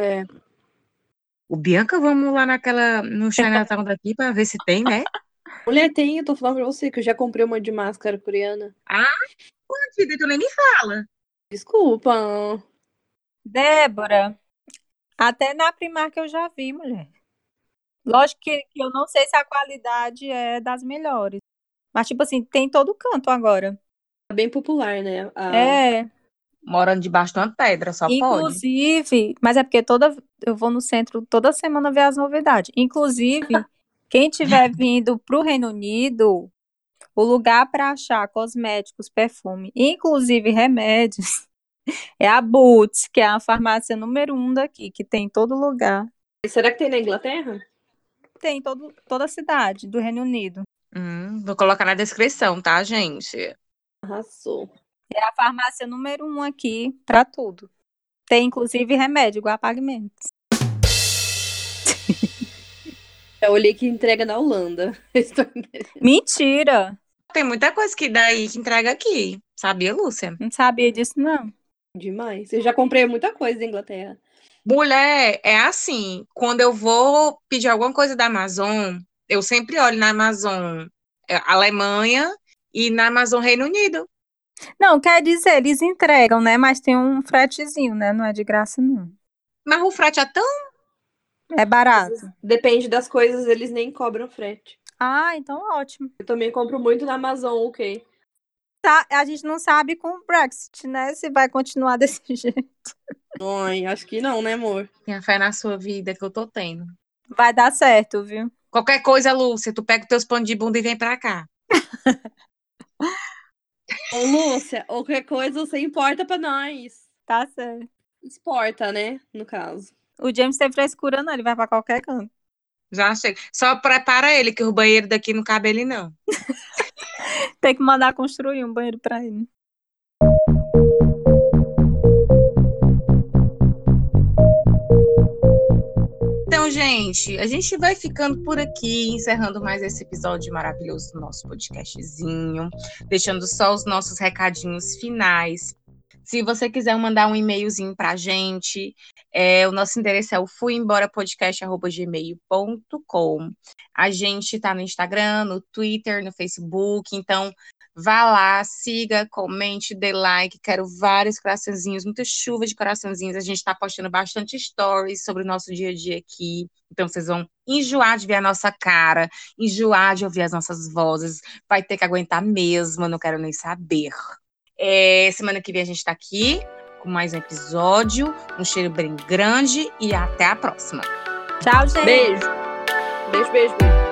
O Bianca, vamos lá no Chinatown daqui pra ver se tem, né? Mulher tem, eu tô falando pra você que eu já comprei uma de máscara coreana. Ah, vida, tu nem me fala. Desculpa. Débora, até na Primark eu já vi, mulher. Lógico que eu não sei se a qualidade é das melhores. Mas, tipo assim, tem em todo canto agora. É bem popular, né? É, Morando debaixo de uma pedra, só pode. inclusive, mas é porque eu vou no centro toda semana ver as novidades. Inclusive, quem tiver vindo pro Reino Unido, o lugar para achar cosméticos, perfume, inclusive remédios, é a Boots, que é a farmácia número 1 daqui, que tem em todo lugar. E será que tem na Inglaterra? Tem em toda a cidade do Reino Unido. Vou colocar na descrição, tá, gente? Arrasou. É a farmácia número 1 aqui para tudo. Tem inclusive remédio, igual a Pagamentos. Eu olhei que entrega na Holanda. Mentira! Tem muita coisa que daí que entrega aqui. Sabia, Lúcia? Não sabia disso, não. Demais. Eu já comprei muita coisa da Inglaterra. Mulher, é assim, quando eu vou pedir alguma coisa da Amazon, eu sempre olho na Amazon Alemanha e na Amazon Reino Unido. Não, quer dizer, eles entregam, né? Mas tem um fretezinho, né? Não é de graça, não. Mas o frete é tão... É barato. Depende das coisas, eles nem cobram frete. Ah, então ótimo. Eu também compro muito na Amazon, ok. Tá, a gente não sabe com o Brexit, né? Se vai continuar desse jeito. Ai, acho que não, né, amor? Tenha fé na sua vida que eu tô tendo. Vai dar certo, viu? Qualquer coisa, Lúcia, tu pega os teus panos de bunda e vem pra cá. Ô, Lúcia, qualquer coisa você importa pra nós. Tá certo. Exporta, né? No caso. O James tem frescura, não. Ele vai pra qualquer canto. Já chega. Só prepara ele, que o banheiro daqui não cabe ele, não. Tem que mandar construir um banheiro pra ele. Então, gente, a gente vai ficando por aqui, encerrando mais esse episódio maravilhoso do nosso podcastzinho, deixando só os nossos recadinhos finais. Se você quiser mandar um e-mailzinho pra gente, o nosso endereço é o fuemborapodcast@gmail.com. A gente tá no Instagram, no Twitter, no Facebook, então Vá lá, siga, comente, dê like. Quero vários coraçãozinhos, muita chuva de coraçãozinhos. A gente tá postando bastante stories sobre o nosso dia a dia aqui. Então vocês vão enjoar de ver a nossa cara, enjoar de ouvir as nossas vozes. Vai ter que aguentar mesmo, eu não quero nem saber. Semana que vem a gente tá aqui com mais um episódio. Um cheiro bem grande e até a próxima. Tchau, gente. Beijo. Beijo, beijo, beijo.